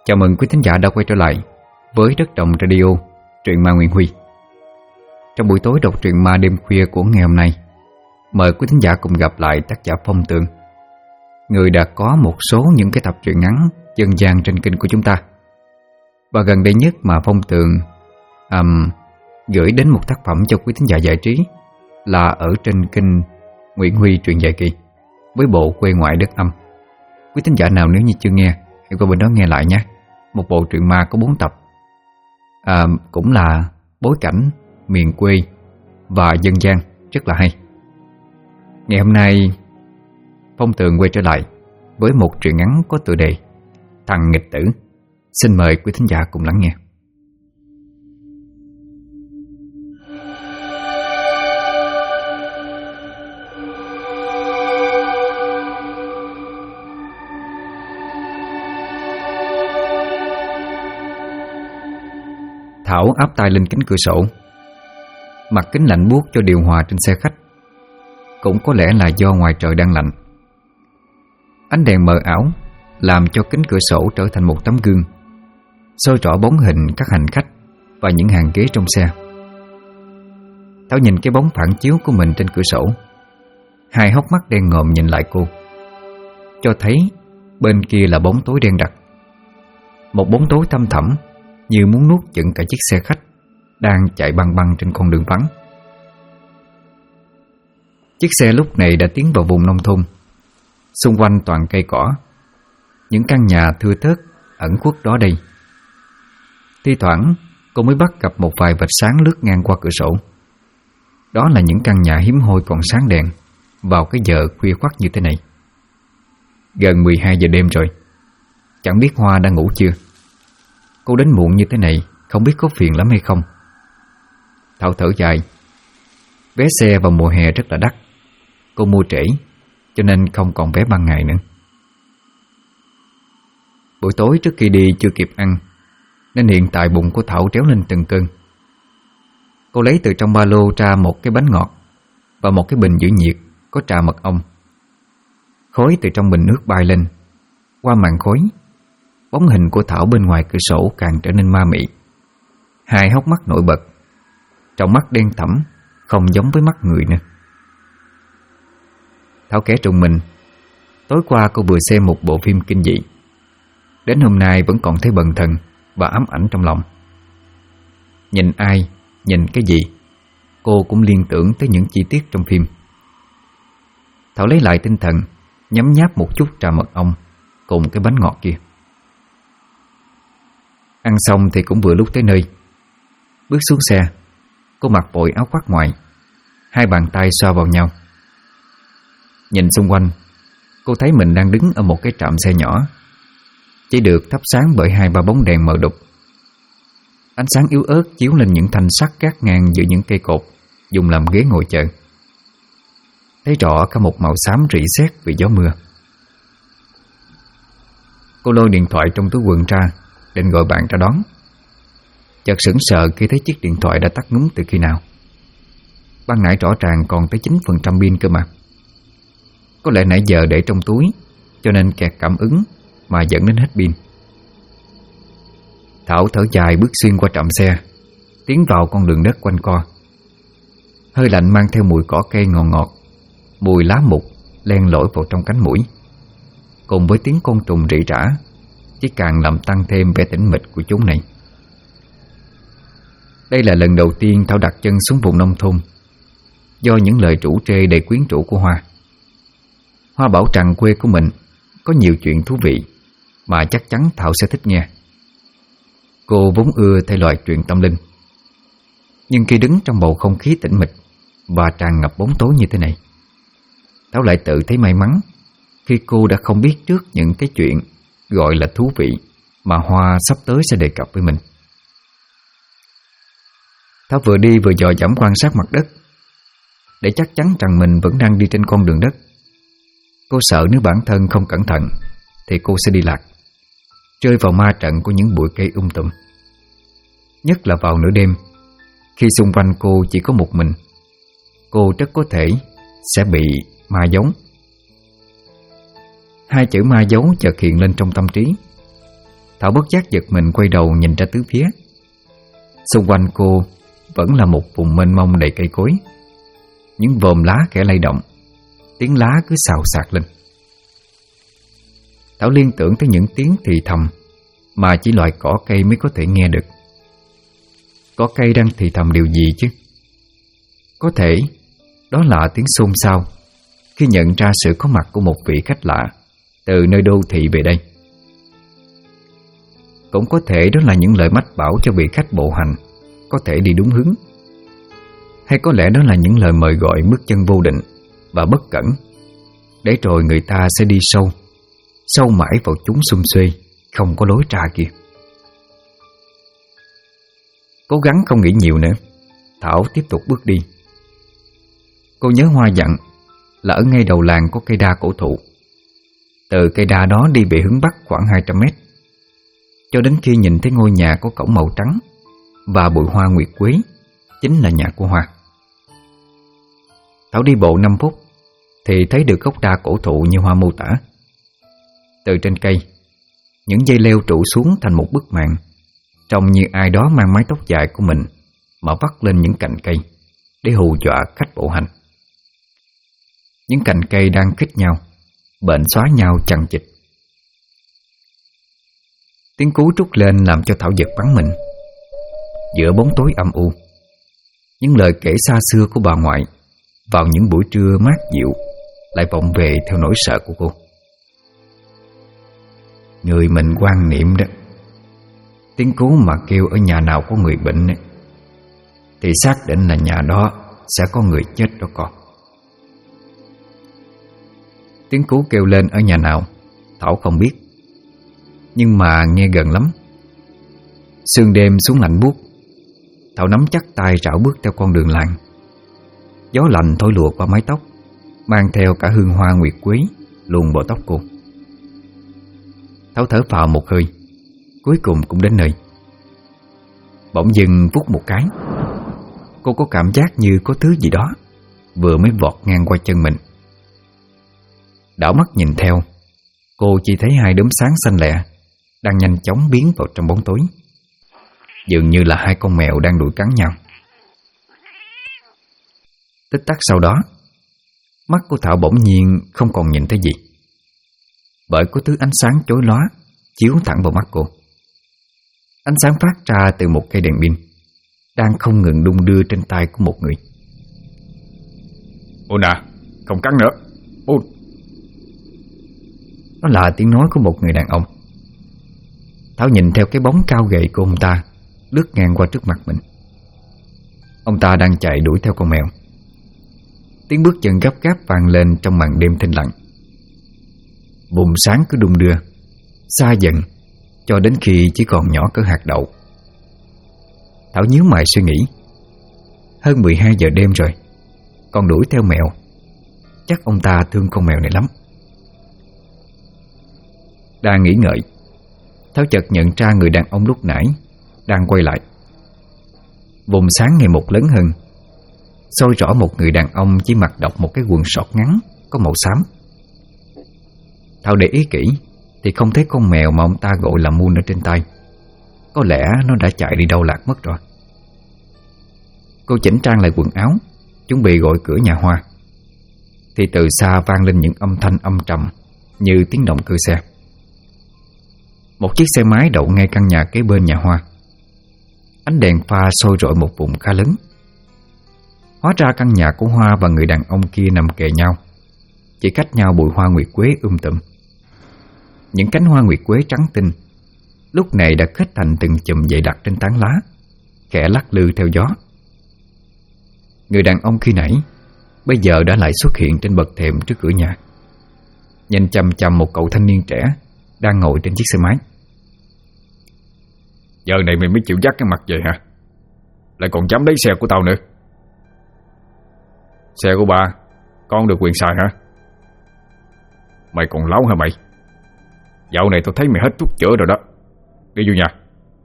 Chào mừng quý thính giả đã quay trở lại với Đất Đồng Radio, truyện ma Nguyễn Huy. Trong buổi tối đọc truyện ma đêm khuya của ngày hôm nay, mời quý thính giả cùng gặp lại tác giả Phong Tường, người đã có một số những cái tập truyện ngắn dân gian trên kênh của chúng ta. Và gần đây nhất mà Phong Tường gửi đến một tác phẩm cho quý thính giả giải trí là ở trên kênh Nguyễn Huy truyện dài kỳ với bộ Quê Ngoại Đất Âm. Quý thính giả nào nếu như chưa nghe, hãy qua bên đó nghe lại nhé. Một bộ truyện ma có 4 tập, cũng là bối cảnh miền quê và dân gian rất là hay. Ngày hôm nay Phong Tường quay trở lại với một truyện ngắn có tựa đề Thằng Nghịch Tử. Xin mời quý thính giả cùng lắng nghe. Thảo áp tay lên kính cửa sổ, mặt kính lạnh buốt cho điều hòa trên xe khách. Cũng có lẽ là do ngoài trời đang lạnh. Ánh đèn mờ ảo làm cho kính cửa sổ trở thành một tấm gương, soi rõ bóng hình các hành khách và những hàng ghế trong xe. Thảo nhìn cái bóng phản chiếu của mình trên cửa sổ, hai hốc mắt đen ngòm nhìn lại cô, cho thấy bên kia là bóng tối đen đặc. Một bóng tối thăm thẳm như muốn nuốt chửng cả chiếc xe khách đang chạy băng băng trên con đường vắng. Chiếc xe lúc này đã tiến vào vùng nông thôn. Xung quanh toàn cây cỏ, những căn nhà thưa thớt ẩn khuất đó đây. Thi thoảng cô mới bắt gặp một vài vệt sáng lướt ngang qua cửa sổ. Đó là những căn nhà hiếm hoi còn sáng đèn vào cái giờ khuya khoắt như thế này. Gần 12 giờ đêm rồi, chẳng biết Hoa đã ngủ chưa. Cô đến muộn như thế này không biết có phiền lắm hay không. Thảo thở dài. Vé xe vào mùa hè rất là đắt. Cô mua trễ cho nên không còn vé ban ngày nữa. Buổi tối trước khi đi chưa kịp ăn, nên hiện tại bụng của Thảo tréo lên từng cơn. Cô lấy từ trong ba lô ra một cái bánh ngọt và một cái bình giữ nhiệt có trà mật ong. Khói từ trong bình nước bay lên. Qua màn khói, bóng hình của Thảo bên ngoài cửa sổ càng trở nên ma mị. Hai hốc mắt nổi bật, trong mắt đen thẫm, không giống với mắt người nữa. Thảo kể trùng mình, tối qua cô vừa xem một bộ phim kinh dị, đến hôm nay vẫn còn thấy bần thần và ám ảnh trong lòng. Nhìn ai, nhìn cái gì, cô cũng liên tưởng tới những chi tiết trong phim. Thảo lấy lại tinh thần, nhấm nháp một chút trà mật ong cùng cái bánh ngọt kia. Ăn xong thì cũng vừa lúc tới nơi. Bước xuống xe, cô mặc vội áo khoác ngoài, hai bàn tay xoa vào nhau. Nhìn xung quanh, cô thấy mình đang đứng ở một cái trạm xe nhỏ, chỉ được thắp sáng bởi 2-3 bóng đèn mờ đục. Ánh sáng yếu ớt chiếu lên những thanh sắt gác ngang giữa những cây cột dùng làm ghế ngồi chờ. Thấy rõ cả một màu xám rỉ sét vì gió mưa. Cô lôi điện thoại trong túi quần ra, định gọi bạn ra đón. Chợt sững sờ khi thấy chiếc điện thoại đã tắt ngúm từ khi nào. Ban nãy rõ ràng còn tới 9% pin cơ mà. Có lẽ nãy giờ để trong túi cho nên kẹt cảm ứng mà dẫn đến hết pin. Thảo thở dài bước xuyên qua trạm xe, tiến vào con đường đất quanh co. Hơi lạnh mang theo mùi cỏ cây ngọt ngọt, mùi lá mục len lỏi vào trong cánh mũi, cùng với tiếng côn trùng rỉ rả, chỉ càng làm tăng thêm vẻ tĩnh mịch của chốn này. Đây là lần đầu tiên Thảo đặt chân xuống vùng nông thôn, do những lời rủ rê đầy quyến rũ của Hoa. Hoa bảo rằng quê của mình có nhiều chuyện thú vị mà chắc chắn Thảo sẽ thích nghe. Cô vốn ưa thể loại truyện tâm linh, nhưng khi đứng trong bầu không khí tĩnh mịch và tràn ngập bóng tối như thế này, Thảo lại tự thấy may mắn khi cô đã không biết trước những cái chuyện gọi là thú vị mà Hoa sắp tới sẽ đề cập với mình. Thảo vừa đi vừa dò dẫm quan sát mặt đất để chắc chắn rằng mình vẫn đang đi trên con đường đất. Cô sợ nếu bản thân không cẩn thận thì cô sẽ đi lạc, rơi vào ma trận của những bụi cây tùm. Nhất là vào nửa đêm, khi xung quanh cô chỉ có một mình, cô rất có thể sẽ bị ma giấu. Hai chữ ma giấu chợt hiện lên trong tâm trí. Thảo bất giác giật mình quay đầu nhìn ra tứ phía. Xung quanh cô vẫn là một vùng mênh mông đầy cây cối. Những vòm lá khẽ lay động, tiếng lá cứ xào xạc lên. Thảo liên tưởng tới những tiếng thì thầm mà chỉ loài cỏ cây mới có thể nghe được. Cỏ cây đang thì thầm điều gì chứ? Có thể đó là tiếng xôn xao khi nhận ra sự có mặt của một vị khách lạ từ nơi đô thị về đây. Cũng có thể đó là những lời mách bảo cho vị khách bộ hành có thể đi đúng hướng. Hay có lẽ đó là những lời mời gọi bước chân vô định và bất cẩn, để rồi người ta sẽ đi sâu mãi vào chúng xum xuê, không có lối ra kia. Cố gắng không nghĩ nhiều nữa, Thảo tiếp tục bước đi. Cô nhớ Hoa dặn là ở ngay đầu làng có cây đa cổ thụ. Từ cây đa đó đi về hướng bắc khoảng 200 mét, cho đến khi nhìn thấy ngôi nhà có cổng màu trắng và bụi hoa nguyệt quế chính là nhà của Hoa. Thảo đi bộ 5 phút thì thấy được gốc đa cổ thụ như Hoa mô tả. Từ trên cây, những dây leo trụ xuống thành một bức màn, trông như ai đó mang mái tóc dài của mình mà vắt lên những cành cây để hù dọa khách bộ hành. Những cành cây đang khích nhau, bệnh xóa nhau chằng chịt. Tiếng cú trút lên làm cho Thảo giật bắn mình. Giữa bóng tối âm u, những lời kể xa xưa của bà ngoại vào những buổi trưa mát dịu lại vọng về theo nỗi sợ của cô. Người mình quan niệm đó, tiếng cú mà kêu ở nhà nào có người bệnh ấy, thì xác định là nhà đó sẽ có người chết đó con. Tiếng cú kêu lên ở nhà nào Thảo không biết, nhưng mà nghe gần lắm. Sương đêm xuống lạnh buốt, Thảo nắm chắc tay rảo bước theo con đường làng. Gió lạnh thổi lùa qua mái tóc, mang theo cả hương hoa nguyệt quế luồn vào tóc cô. Thảo thở phào một hơi, cuối cùng cũng đến nơi. Bỗng dưng vút một cái, cô có cảm giác như có thứ gì đó vừa mới vọt ngang qua chân mình. Đảo mắt nhìn theo, cô chỉ thấy hai đốm sáng xanh lẹ đang nhanh chóng biến vào trong bóng tối, dường như là hai con mèo đang đuổi cắn nhau. Tích tắc sau đó, mắt của Thảo bỗng nhiên không còn nhìn thấy gì, bởi có thứ ánh sáng chói lóa chiếu thẳng vào mắt cô. Ánh sáng phát ra từ một cây đèn pin đang không ngừng đung đưa trên tay của một người. Ôn à, không cắn nữa. Ôn. Đó là tiếng nói của một người đàn ông. Thảo nhìn theo cái bóng cao gầy của ông ta lướt ngang qua trước mặt mình. Ông ta đang chạy đuổi theo con mèo. Tiếng bước chân gấp gáp vang lên trong màn đêm thinh lặng. Vùng sáng cứ đung đưa, xa dần cho đến khi chỉ còn nhỏ cỡ hạt đậu. Thảo nhíu mày suy nghĩ. Hơn 12 giờ đêm rồi, còn đuổi theo mèo. Chắc ông ta thương con mèo này lắm. Đang nghĩ ngợi, Thảo chợt nhận ra người đàn ông lúc nãy đang quay lại. Vùng sáng ngày một lớn hơn, soi rõ một người đàn ông chỉ mặc độc một cái quần sọt ngắn có màu xám. Thảo để ý kỹ thì không thấy con mèo mà ông ta gọi là Moon ở trên tay. Có lẽ nó đã chạy đi đâu lạc mất rồi. Cô chỉnh trang lại quần áo, chuẩn bị gọi cửa nhà Hoa, thì từ xa vang lên những âm thanh âm trầm như tiếng động cơ xe. Một chiếc xe máy đậu ngay căn nhà kế bên nhà Hoa. Ánh đèn pha soi rọi một vùng khá lớn. Hóa ra căn nhà của Hoa và người đàn ông kia nằm kề nhau, chỉ cách nhau bụi hoa nguyệt quế tùm. Những cánh hoa nguyệt quế trắng tinh lúc này đã kết thành từng chùm dày đặc trên tán lá, khẽ lắc lư theo gió. Người đàn ông khi nãy bây giờ đã lại xuất hiện trên bậc thềm trước cửa nhà, nhìn chằm chằm một cậu thanh niên trẻ đang ngồi trên chiếc xe máy. Giờ này mày mới chịu dắt cái mặt về hả? Lại còn dám lấy xe của tao nữa. Xe của ba, con được quyền xài hả? Mày còn láo hả mày? Dạo này tao thấy mày hết thuốc chữa rồi đó. Đi vô nhà.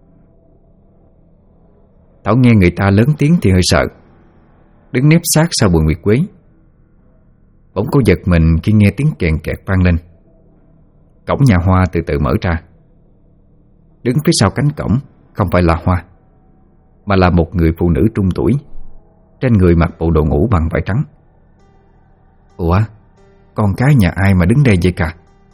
Thảo nghe người ta lớn tiếng thì hơi sợ, đứng nép sát sau bụi nguyệt quế. Bỗng cô giật mình khi nghe tiếng kèn kẹt vang lên. Cổng nhà Hoa từ từ mở ra. đứng phía sau cánh cổng không phải là Hoa, mà là một người phụ nữ trung tuổi, trên người mặc bộ đồ ngủ bằng vải trắng. Ủa, con cái nhà ai mà đứng đây vậy cả?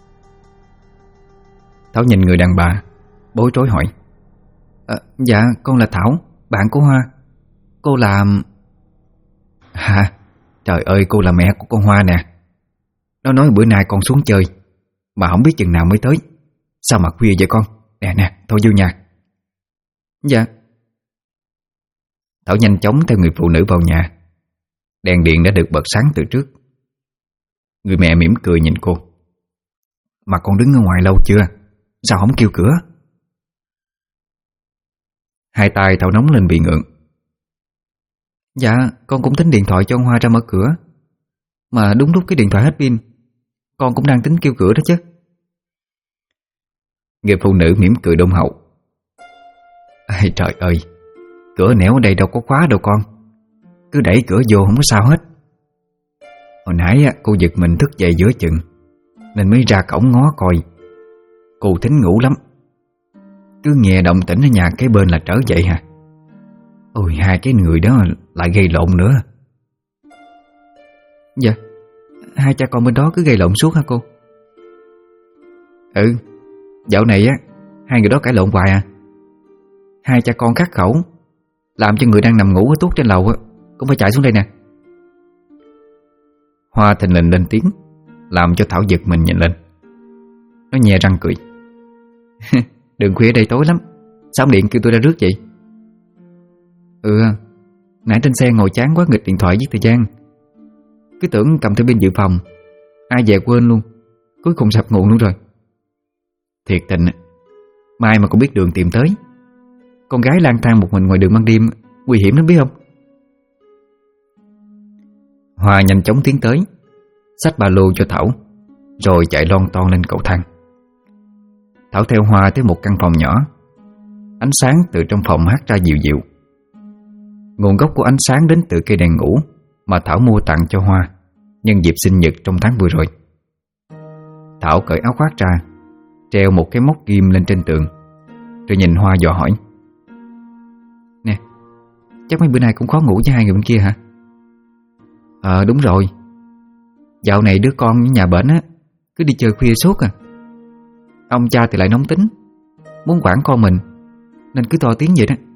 Thảo nhìn người đàn bà, bối rối hỏi. Dạ, con là Thảo, bạn của Hoa. Cô là... Hả? Trời ơi, cô là mẹ của con Hoa nè. Nó nói bữa nay con xuống chơi mà không biết chừng nào mới tới. Sao mà khuya vậy con? Nè, thôi vô nhà. Dạ. Thảo nhanh chóng theo người phụ nữ vào nhà. Đèn điện đã được bật sáng từ trước. Người mẹ mỉm cười nhìn cô. Mà con đứng ở ngoài lâu chưa? Sao không kêu cửa? Hai tay Thảo nóng lên bị ngượng. Dạ, con cũng tính điện thoại cho ông Hoa ra mở cửa, mà đúng lúc cái điện thoại hết pin. Con cũng đang tính kêu cửa đó chứ. Người phụ nữ mỉm cười đôn hậu. Ây trời ơi, cửa nẻo ở đây đâu có khóa đâu con. Cứ đẩy cửa vô không có sao hết. Hồi nãy cô giật mình thức dậy giữa chừng nên mới ra cổng ngó coi. Cô thính ngủ lắm, cứ nghe động tĩnh ở nhà kế bên là trở dậy hả? Ôi, hai cái người đó lại gây lộn nữa. Dạ, hai cha con bên đó cứ gây lộn suốt hả cô? Ừ, dạo này hai người đó cãi lộn hoài à. Hai cha con khắc khẩu, làm cho người đang nằm ngủ ở tuốt trên lầu cũng phải chạy xuống đây nè. Hoa thình lình lên tiếng, làm cho Thảo giật mình nhìn lên. Nó nhe răng cười. Đường khuya ở đây tối lắm, sao ông điện kêu tôi ra rước vậy? Nãy trên xe ngồi chán quá nghịch điện thoại giết thời gian, cứ tưởng cầm theo pin dự phòng, ai về quên luôn, cuối cùng sập nguồn luôn rồi. Thiệt tình, mai mà cũng biết đường tìm tới. Con gái lang thang một mình ngoài đường ban đêm nguy hiểm lắm biết không? Hoa nhanh chóng tiến tới, xách ba lô cho Thảo, rồi chạy lon ton lên cầu thang. Thảo theo Hoa tới một căn phòng nhỏ. Ánh sáng từ trong phòng hắt ra dịu dịu. Nguồn gốc của ánh sáng đến từ cây đèn ngủ mà Thảo mua tặng cho Hoa nhân dịp sinh nhật trong tháng vừa rồi. Thảo cởi áo khoác ra, treo một cái móc kim lên trên tường, rồi nhìn Hoa dò hỏi. Nè, chắc mấy bữa nay cũng khó ngủ với hai người bên kia hả? Đúng rồi. Dạo này đứa con ở nhà bệnh cứ đi chơi khuya suốt à. Ông cha thì lại nóng tính, muốn quản con mình, nên cứ to tiếng vậy đó.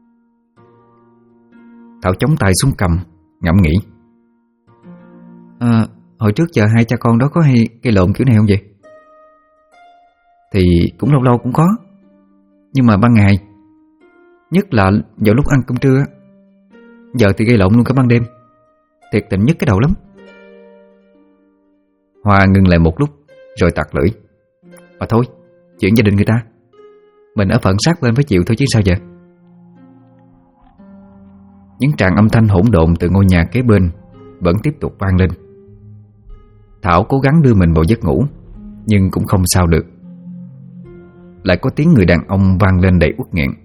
Thảo chống tay xuống cầm, ngẫm nghĩ. Hồi trước giờ hai cha con đó có hay gây lộn kiểu này không vậy? Thì cũng lâu lâu cũng có, nhưng mà ban ngày, nhất là vào lúc ăn cơm trưa. Giờ thì gây lộn luôn cả ban đêm. Thiệt tình nhức cái đầu lắm. Hoa ngừng lại một lúc rồi tặc lưỡi. Mà thôi, chuyện gia đình người ta, mình ở phận sát bên phải chịu thôi chứ sao vậy? Những tràng âm thanh hỗn độn từ ngôi nhà kế bên vẫn tiếp tục vang lên. Thảo cố gắng đưa mình vào giấc ngủ, nhưng cũng không sao được. Lại có tiếng người đàn ông vang lên đầy uất nghẹn.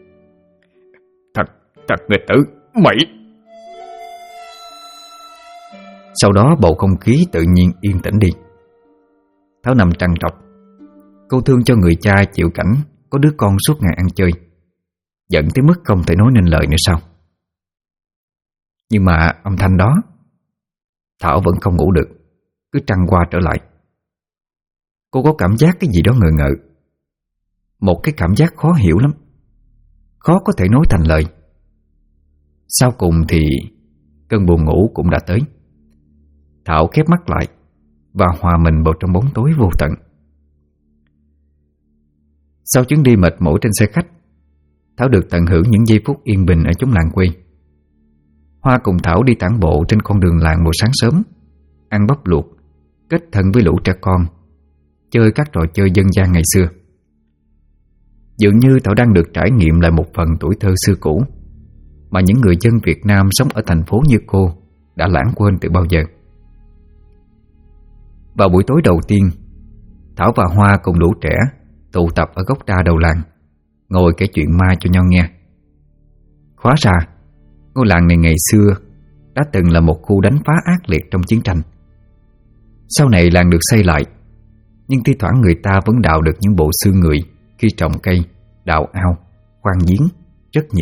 Thật nghịch tử, mày! Sau đó bầu không khí tự nhiên yên tĩnh đi. Thảo nằm trằn trọc. Cô thương cho người cha chịu cảnh có đứa con suốt ngày ăn chơi, giận tới mức không thể nói nên lời nữa sao? Nhưng mà âm thanh đó, Thảo vẫn không ngủ được, cứ trăng qua trở lại. Cô có cảm giác cái gì đó ngờ ngợ, một cái cảm giác khó hiểu lắm, khó có thể nói thành lời. Sau cùng thì cơn buồn ngủ cũng đã tới. Thảo khép mắt lại và hòa mình vào trong bóng tối vô tận. Sau chuyến đi mệt mỏi trên xe khách, Thảo được tận hưởng những giây phút yên bình ở chốn làng quê. Hoa cùng Thảo đi tản bộ trên con đường làng buổi sáng sớm, ăn bắp luộc, kết thân với lũ trẻ con, chơi các trò chơi dân gian ngày xưa. Dường như Thảo đang được trải nghiệm lại một phần tuổi thơ xưa cũ mà những người dân Việt Nam sống ở thành phố như cô đã lãng quên từ bao giờ. Vào buổi tối đầu tiên, Thảo và Hoa cùng lũ trẻ tụ tập ở gốc đa đầu làng, ngồi kể chuyện ma cho nhau nghe. Hóa ra ngôi làng này ngày xưa đã từng là một khu đánh phá ác liệt trong chiến tranh. Sau này làng được xây lại, nhưng thi thoảng người ta vẫn đào được những bộ xương người khi trồng cây đào ao, khoan giếng rất nhiều.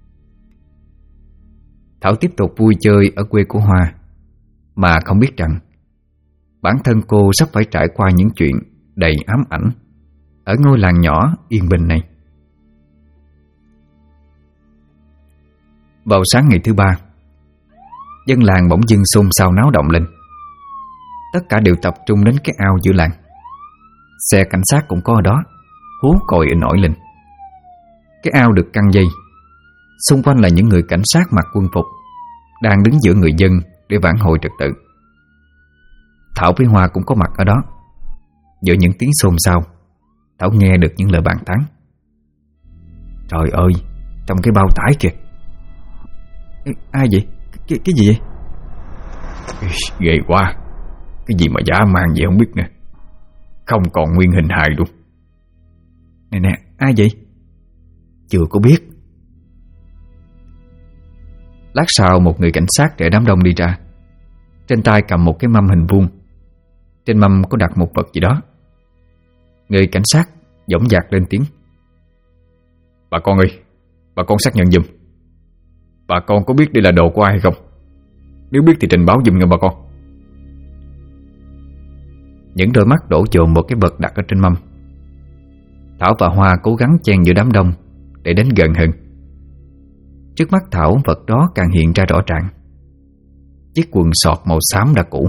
Thảo tiếp tục vui chơi ở quê của Hoa, mà không biết rằng bản thân cô sắp phải trải qua những chuyện đầy ám ảnh ở ngôi làng nhỏ yên bình này. Vào sáng ngày thứ ba, dân làng bỗng dưng xôn xao náo động lên. Tất cả đều tập trung đến cái ao giữa làng. Xe cảnh sát cũng có ở đó, hú còi nổi lên. Cái ao được căng dây, xung quanh là những người cảnh sát mặc quân phục đang đứng giữa người dân để vãn hồi trật tự. Thảo với Hoa cũng có mặt ở đó. Giữa những tiếng xôn xao, Thảo nghe được những lời bàn tán. Trời ơi, trong cái bao tải kìa. Ai vậy? Cái gì vậy? Ghê quá. Cái gì mà dã man vậy không biết nè. Không còn nguyên hình hài luôn. Nè, ai vậy? Chưa có biết. Lát sau một người cảnh sát để đám đông đi ra. Trên tay cầm một cái mâm hình vuông. Trên mâm có đặt một vật gì đó. Người cảnh sát dõng dạc lên tiếng. Bà con ơi, bà con xác nhận giùm. Bà con có biết đây là đồ của ai hay không? Nếu biết thì trình báo giùm nha bà con. Những đôi mắt đổ dồn một cái vật đặt ở trên mâm. Thảo và Hoa cố gắng chen giữa đám đông để đến gần hơn. Trước mắt Thảo, vật đó càng hiện ra rõ ràng. Chiếc quần sọt màu xám đã cũ.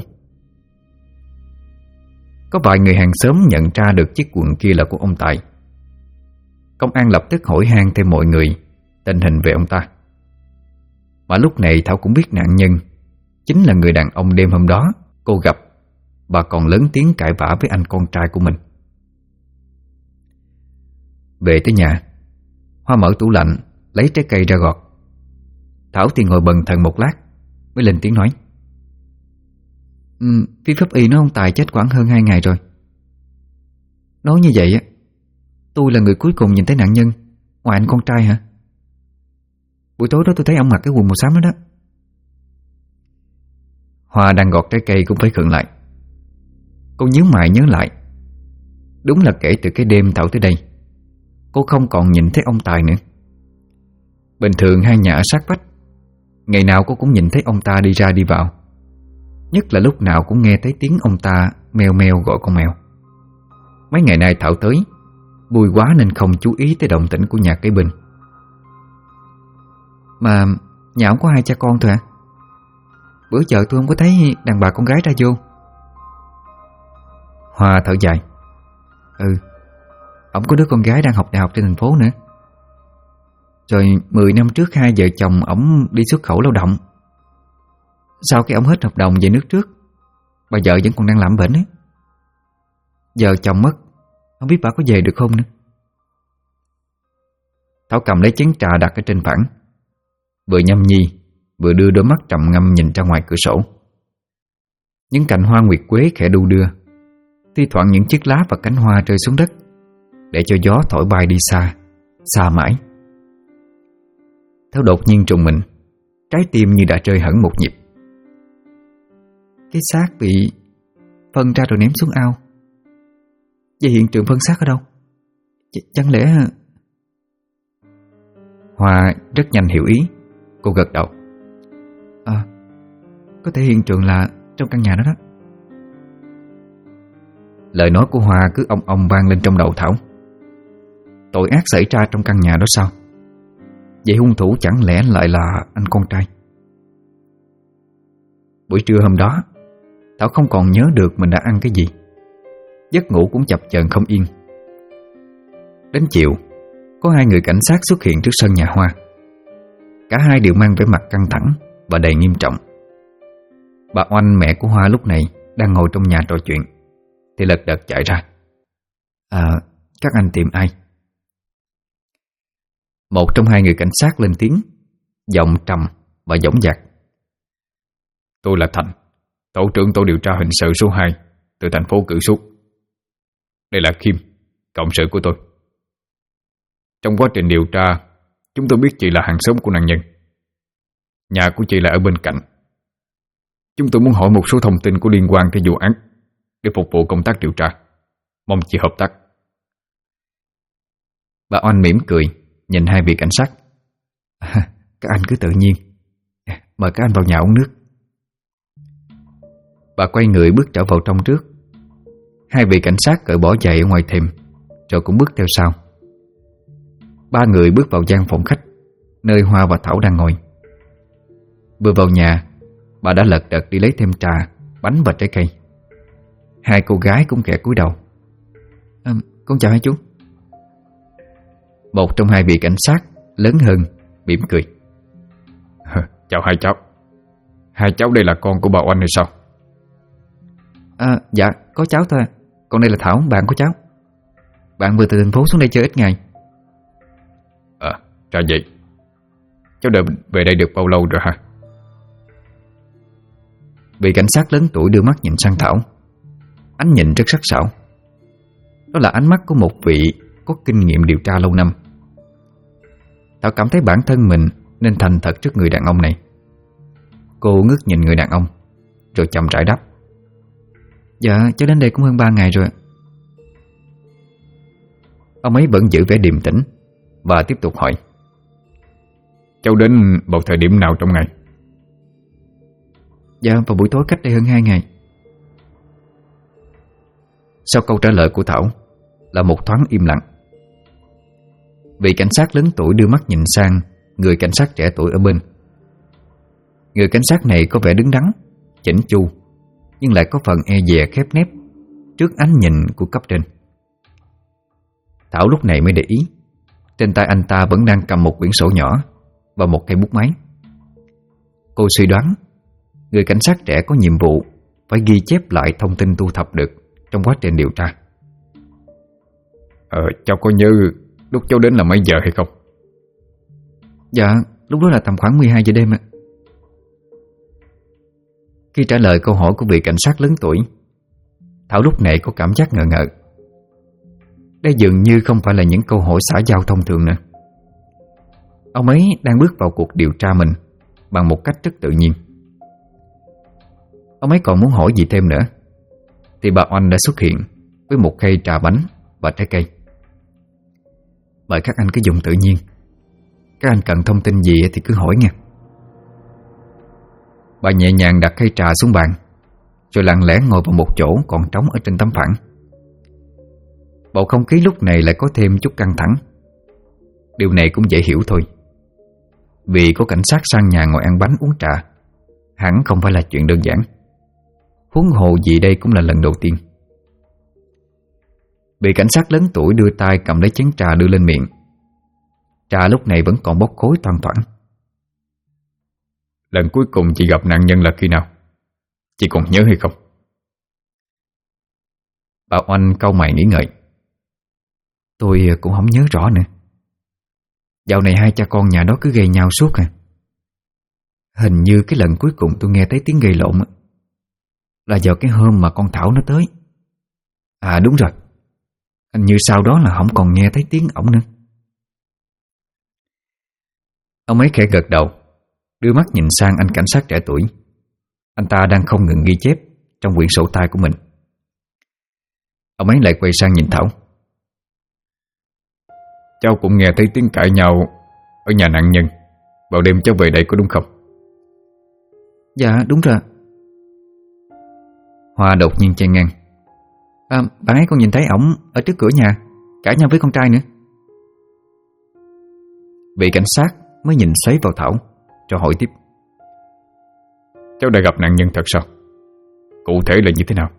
Có vài người hàng xóm nhận ra được chiếc quần kia là của ông Tài. Công an lập tức hỏi han thêm mọi người tình hình về ông ta. Mà lúc này Thảo cũng biết nạn nhân chính là người đàn ông đêm hôm đó cô gặp, và còn lớn tiếng cãi vã với anh con trai của mình. Về tới nhà, Hoa mở tủ lạnh lấy trái cây ra gọt. Thảo thì ngồi bần thần một lát mới lên tiếng nói. Phía pháp y nói ông Tài chết khoảng hơn 2 ngày rồi. Nói như vậy á, tôi là người cuối cùng nhìn thấy nạn nhân ngoài anh con trai hả? Buổi tối đó tôi thấy ông mặc cái quần màu xám đó đó. Hoa đang gọt trái cây cũng phải khựng lại. Cô nhíu mày nhớ lại. Đúng là kể từ cái đêm Thảo tới đây, cô không còn nhìn thấy ông Tài nữa. Bình thường hai nhà ở sát vách, ngày nào cô cũng nhìn thấy ông ta đi ra đi vào. Nhất là lúc nào cũng nghe thấy tiếng ông ta meo meo gọi con mèo. Mấy ngày nay Thảo tới, vui quá nên không chú ý tới động tĩnh của nhà kế bên. Mà nhà ông có 2 cha con thôi hả? Bữa giờ tôi không có thấy đàn bà con gái ra vô. Hoa thở dài. Ông có đứa con gái đang học đại học trên thành phố nữa. Rồi 10 năm trước 2 vợ chồng ổng đi xuất khẩu lao động. Sau khi ổng hết hợp đồng về nước trước, bà vợ vẫn còn đang làm bệnh ấy. Giờ chồng mất, không biết bà có về được không nữa. Thảo cầm lấy chén trà đặt ở trên phản, vừa nhâm nhi vừa đưa đôi mắt trầm ngâm nhìn ra ngoài cửa sổ. Những cành hoa nguyệt quế khẽ đu đưa, thi thoảng những chiếc lá và cánh hoa rơi xuống đất, để cho gió thổi bay đi xa, xa mãi. Thảo đột nhiên trùng mình, trái tim như đã rơi hẳn một nhịp. Cái xác bị phân ra rồi ném xuống ao. Vậy hiện trường phân xác ở đâu? Chẳng lẽ... Hoa rất nhanh hiểu ý. Cô gật đầu. Có thể hiện trường là trong căn nhà đó đó. Lời nói của Hoa cứ ong ong vang lên trong đầu Thảo. Tội ác xảy ra trong căn nhà đó sao? Vậy hung thủ chẳng lẽ lại là anh con trai? Buổi trưa hôm đó, Thảo không còn nhớ được mình đã ăn cái gì. Giấc ngủ cũng chập chờn không yên. Đến chiều, có 2 người cảnh sát xuất hiện trước sân nhà Hoa. Cả hai đều mang vẻ mặt căng thẳng và đầy nghiêm trọng. Bà Oanh, mẹ của Hoa lúc này đang ngồi trong nhà trò chuyện, thì lật đật chạy ra. Các anh tìm ai? Một trong 2 người cảnh sát lên tiếng, giọng trầm và dõng dạc. Tôi là Thành, tổ trưởng tổ điều tra hình sự số 2 từ thành phố Cự Sút. Đây là Kim, cộng sự của tôi. Trong quá trình điều tra, chúng tôi biết chị là hàng xóm của nạn nhân. Nhà của chị là ở bên cạnh. Chúng tôi muốn hỏi một số thông tin có liên quan tới vụ án để phục vụ công tác điều tra. Mong chị hợp tác. Bà Oanh mỉm cười nhìn hai vị cảnh sát. Các anh cứ tự nhiên. Mời các anh vào nhà uống nước. Bà quay người bước trở vào trong trước. Hai vị cảnh sát cởi bỏ giày ở ngoài thềm, rồi cũng bước theo sau. Ba người bước vào gian phòng khách, nơi Hoa và Thảo đang ngồi. Vừa vào nhà, bà đã lật đật đi lấy thêm trà, bánh và trái cây. Hai cô gái cũng khẽ cúi đầu. Con chào hai chú. Một trong hai vị cảnh sát lớn hơn mỉm cười. Chào hai cháu. Hai cháu đây là con của bà Oanh hay sao? Dạ, có cháu thôi. Còn đây là Thảo, bạn của cháu. Bạn vừa từ thành phố xuống đây chơi ít ngày. Ra vậy. Cháu đợi về đây được bao lâu rồi hả? Vị cảnh sát lớn tuổi đưa mắt nhìn sang Thảo. Ánh nhìn rất sắc sảo. Đó là ánh mắt của một vị có kinh nghiệm điều tra lâu năm. Thảo cảm thấy bản thân mình nên thành thật trước người đàn ông này. Cô ngước nhìn người đàn ông, rồi chậm rãi đáp. Dạ, cháu đến đây cũng hơn 3 ngày rồi. Ông ấy vẫn giữ vẻ điềm tĩnh và tiếp tục hỏi. Cháu đến vào thời điểm nào trong ngày? Dạ, vào buổi tối cách đây hơn 2 ngày. Sau câu trả lời của Thảo là một thoáng im lặng. Vị cảnh sát lớn tuổi đưa mắt nhìn sang người cảnh sát trẻ tuổi ở bên. Người cảnh sát này có vẻ đứng đắn, chỉnh chu, nhưng lại có phần e dè khép nép trước ánh nhìn của cấp trên. Thảo lúc này mới để ý, trên tay anh ta vẫn đang cầm một quyển sổ nhỏ và một cây bút máy. Cô suy đoán người cảnh sát trẻ có nhiệm vụ phải ghi chép lại thông tin thu thập được trong quá trình điều tra. Cháu có nhớ lúc cháu đến là mấy giờ hay không? Dạ, lúc đó là tầm khoảng 12 giờ đêm ạ. Khi trả lời câu hỏi của vị cảnh sát lớn tuổi, Thảo lúc này có cảm giác ngờ ngợ. Đây dường như không phải là những câu hỏi xã giao thông thường nữa. Ông ấy đang bước vào cuộc điều tra mình bằng một cách rất tự nhiên. Ông ấy còn muốn hỏi gì thêm nữa thì bà Oanh đã xuất hiện với một khay trà bánh và trái cây. Mời các anh cứ dùng tự nhiên. Các anh cần thông tin gì thì cứ hỏi nha. Bà nhẹ nhàng đặt khay trà xuống bàn, rồi lặng lẽ ngồi vào một chỗ còn trống ở trên tấm phản. Bầu không khí lúc này lại có thêm chút căng thẳng. Điều này cũng dễ hiểu thôi. Vì có cảnh sát sang nhà ngồi ăn bánh uống trà hẳn không phải là chuyện đơn giản. Huống hồ gì đây cũng là lần đầu tiên. Vị cảnh sát lớn tuổi đưa tay cầm lấy chén trà đưa lên miệng. Trà lúc này vẫn còn bốc khói thoang thoảng. Lần cuối cùng chị gặp nạn nhân là khi nào? Chị còn nhớ hay không? Bà Oanh cau mày nghĩ ngợi. Tôi cũng không nhớ rõ nữa. Dạo này hai cha con nhà đó cứ gây nhau suốt à. Hình như cái lần cuối cùng tôi nghe thấy tiếng gây lộn là vào cái hôm mà con Thảo nó tới. À đúng rồi, hình như sau đó là không còn nghe thấy tiếng ổng nữa. Ông ấy khẽ gật đầu, đưa mắt nhìn sang anh cảnh sát trẻ tuổi. Anh ta đang không ngừng ghi chép trong quyển sổ tay của mình. Ông ấy lại quay sang nhìn Thảo. Cháu cũng nghe thấy tiếng cãi nhau ở nhà nạn nhân vào đêm cháu về đây có đúng không? Dạ đúng rồi. Hoa đột nhiên chen ngang. Bạn ấy còn nhìn thấy ổng ở trước cửa nhà cãi nhau với con trai nữa. Vị cảnh sát mới nhìn xoáy vào Thảo, cho hỏi tiếp. Cháu đã gặp nạn nhân thật sao? Cụ thể là như thế nào?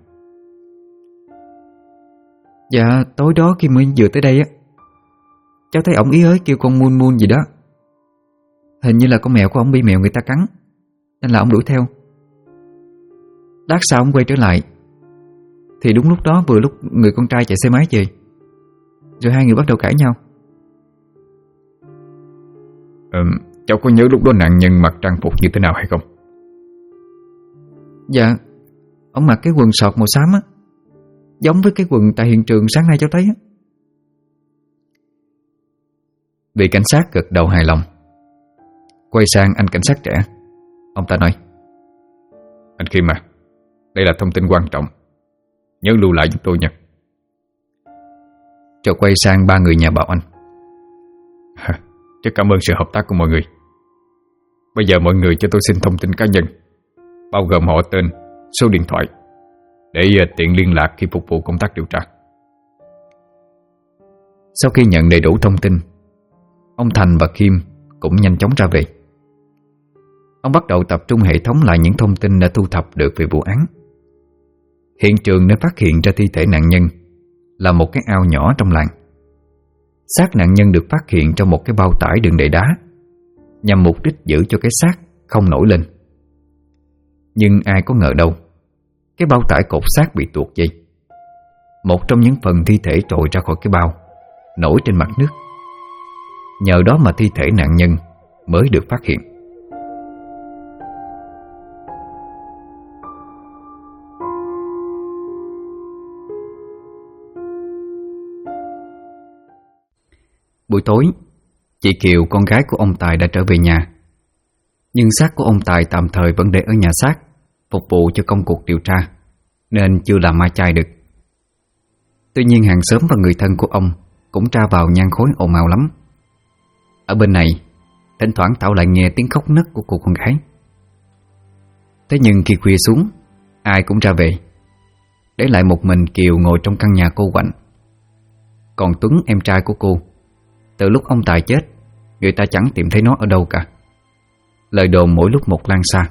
Dạ tối đó khi mới vừa tới đây á, cháu thấy ổng ý ới kêu con Moon Moon gì đó. Hình như là con mèo của ổng bị mèo người ta cắn, nên là ổng đuổi theo. Lát sau ổng quay trở lại thì đúng lúc đó vừa lúc người con trai chạy xe máy về, rồi hai người bắt đầu cãi nhau. Cháu có nhớ lúc đó nạn nhân mặc trang phục như thế nào hay không? Dạ, ổng mặc cái quần sọt màu xám á, giống với cái quần tại hiện trường sáng nay cháu thấy á. Vị cảnh sát gật đầu hài lòng. Quay sang anh cảnh sát trẻ, ông ta nói. Anh Kim à, đây là thông tin quan trọng, nhớ lưu lại giúp tôi nha. Rồi quay sang ba người nhà bà Oanh. Rất cảm ơn sự hợp tác của mọi người. Bây giờ mọi người cho tôi xin thông tin cá nhân, bao gồm họ tên, số điện thoại, để tiện liên lạc khi phục vụ công tác điều tra. Sau khi nhận đầy đủ thông tin, ông Thành và Kim cũng nhanh chóng ra về. Ông bắt đầu tập trung hệ thống lại những thông tin đã thu thập được về vụ án. Hiện trường nơi phát hiện ra thi thể nạn nhân là một cái ao nhỏ trong làng. Xác nạn nhân được phát hiện trong một cái bao tải đựng đầy đá, nhằm mục đích giữ cho cái xác không nổi lên. Nhưng ai có ngờ đâu, cái bao tải cột xác bị tuột dây. Một trong những phần thi thể trồi ra khỏi cái bao, nổi trên mặt nước. Nhờ đó mà thi thể nạn nhân mới được phát hiện. Buổi tối, chị Kiều, con gái của ông Tài, đã trở về nhà. Nhưng xác của ông Tài tạm thời vẫn để ở nhà xác, phục vụ cho công cuộc điều tra, nên chưa làm mai chay được. Tuy nhiên hàng xóm và người thân của ông cũng ra vào nhang khói ồn ào lắm. Ở bên này, thỉnh thoảng Thảo lại nghe tiếng khóc nấc của cô con gái. Thế nhưng khi khuya xuống, ai cũng ra về, để lại một mình Kiều ngồi trong căn nhà cô quạnh. Còn Tuấn, em trai của cô, từ lúc ông Tài chết, người ta chẳng tìm thấy nó ở đâu cả. Lời đồn mỗi lúc một lan xa.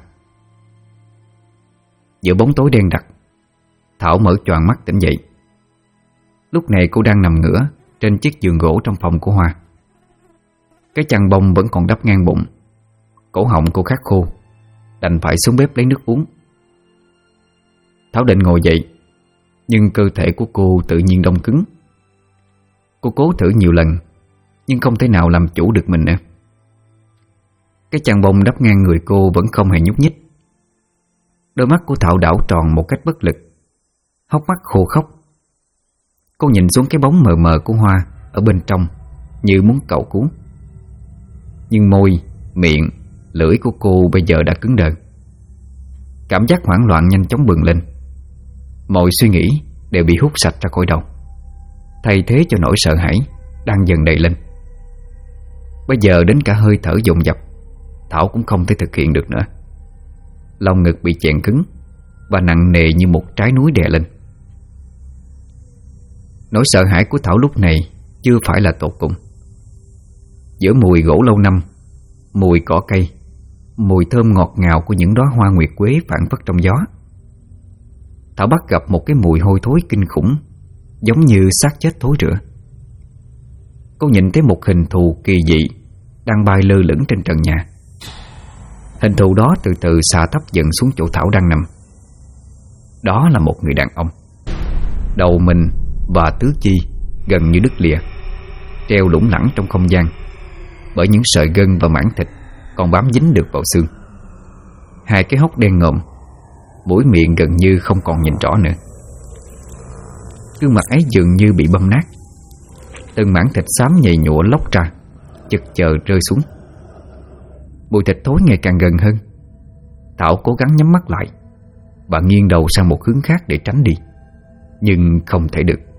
Giữa bóng tối đen đặc, Thảo mở choàng mắt tỉnh dậy. Lúc này cô đang nằm ngửa trên chiếc giường gỗ trong phòng của Hoa. Cái chăn bông vẫn còn đắp ngang bụng. Cổ họng cô khát khô, đành phải xuống bếp lấy nước uống. Thảo định ngồi dậy, nhưng cơ thể của cô tự nhiên đông cứng. Cô cố thử nhiều lần, nhưng không thể nào làm chủ được mình nữa. Cái chăn bông đắp ngang người cô vẫn không hề nhúc nhích. Đôi mắt của Thảo đảo tròn một cách bất lực, hốc mắt khô khóc. Cô nhìn xuống cái bóng mờ mờ của Hoa ở bên trong, như muốn cầu cứu. Nhưng môi, miệng, lưỡi của cô bây giờ đã cứng đờ. Cảm giác hoảng loạn nhanh chóng bừng lên. Mọi suy nghĩ đều bị hút sạch ra khỏi đầu, thay thế cho nỗi sợ hãi đang dần đầy lên. Bây giờ đến cả hơi thở dồn dập, Thảo cũng không thể thực hiện được nữa. Lòng ngực bị chèn cứng và nặng nề như một trái núi đè lên. Nỗi sợ hãi của Thảo lúc này chưa phải là tột cùng. Giữa mùi gỗ lâu năm, mùi cỏ cây, mùi thơm ngọt ngào của những đóa hoa nguyệt quế phảng phất trong gió, Thảo bắt gặp một cái mùi hôi thối kinh khủng, giống như xác chết thối rữa. Cô nhìn thấy một hình thù kỳ dị đang bay lơ lửng trên trần nhà. Hình thù đó từ từ xà thấp dần xuống chỗ Thảo đang nằm. Đó là một người đàn ông, đầu mình và tứ chi gần như đứt lìa, treo lủng lẳng trong không gian bởi những sợi gân và mảng thịt còn bám dính được vào xương. Hai cái hốc đen ngòm, mũi miệng gần như không còn nhìn rõ nữa. Gương mặt ấy dường như bị băm nát. Từng mảng thịt xám nhầy nhụa lóc ra, chực chờ rơi xuống. Mùi thịt thối ngày càng gần hơn. Thảo cố gắng nhắm mắt lại và nghiêng đầu sang một hướng khác để tránh đi, nhưng không thể được.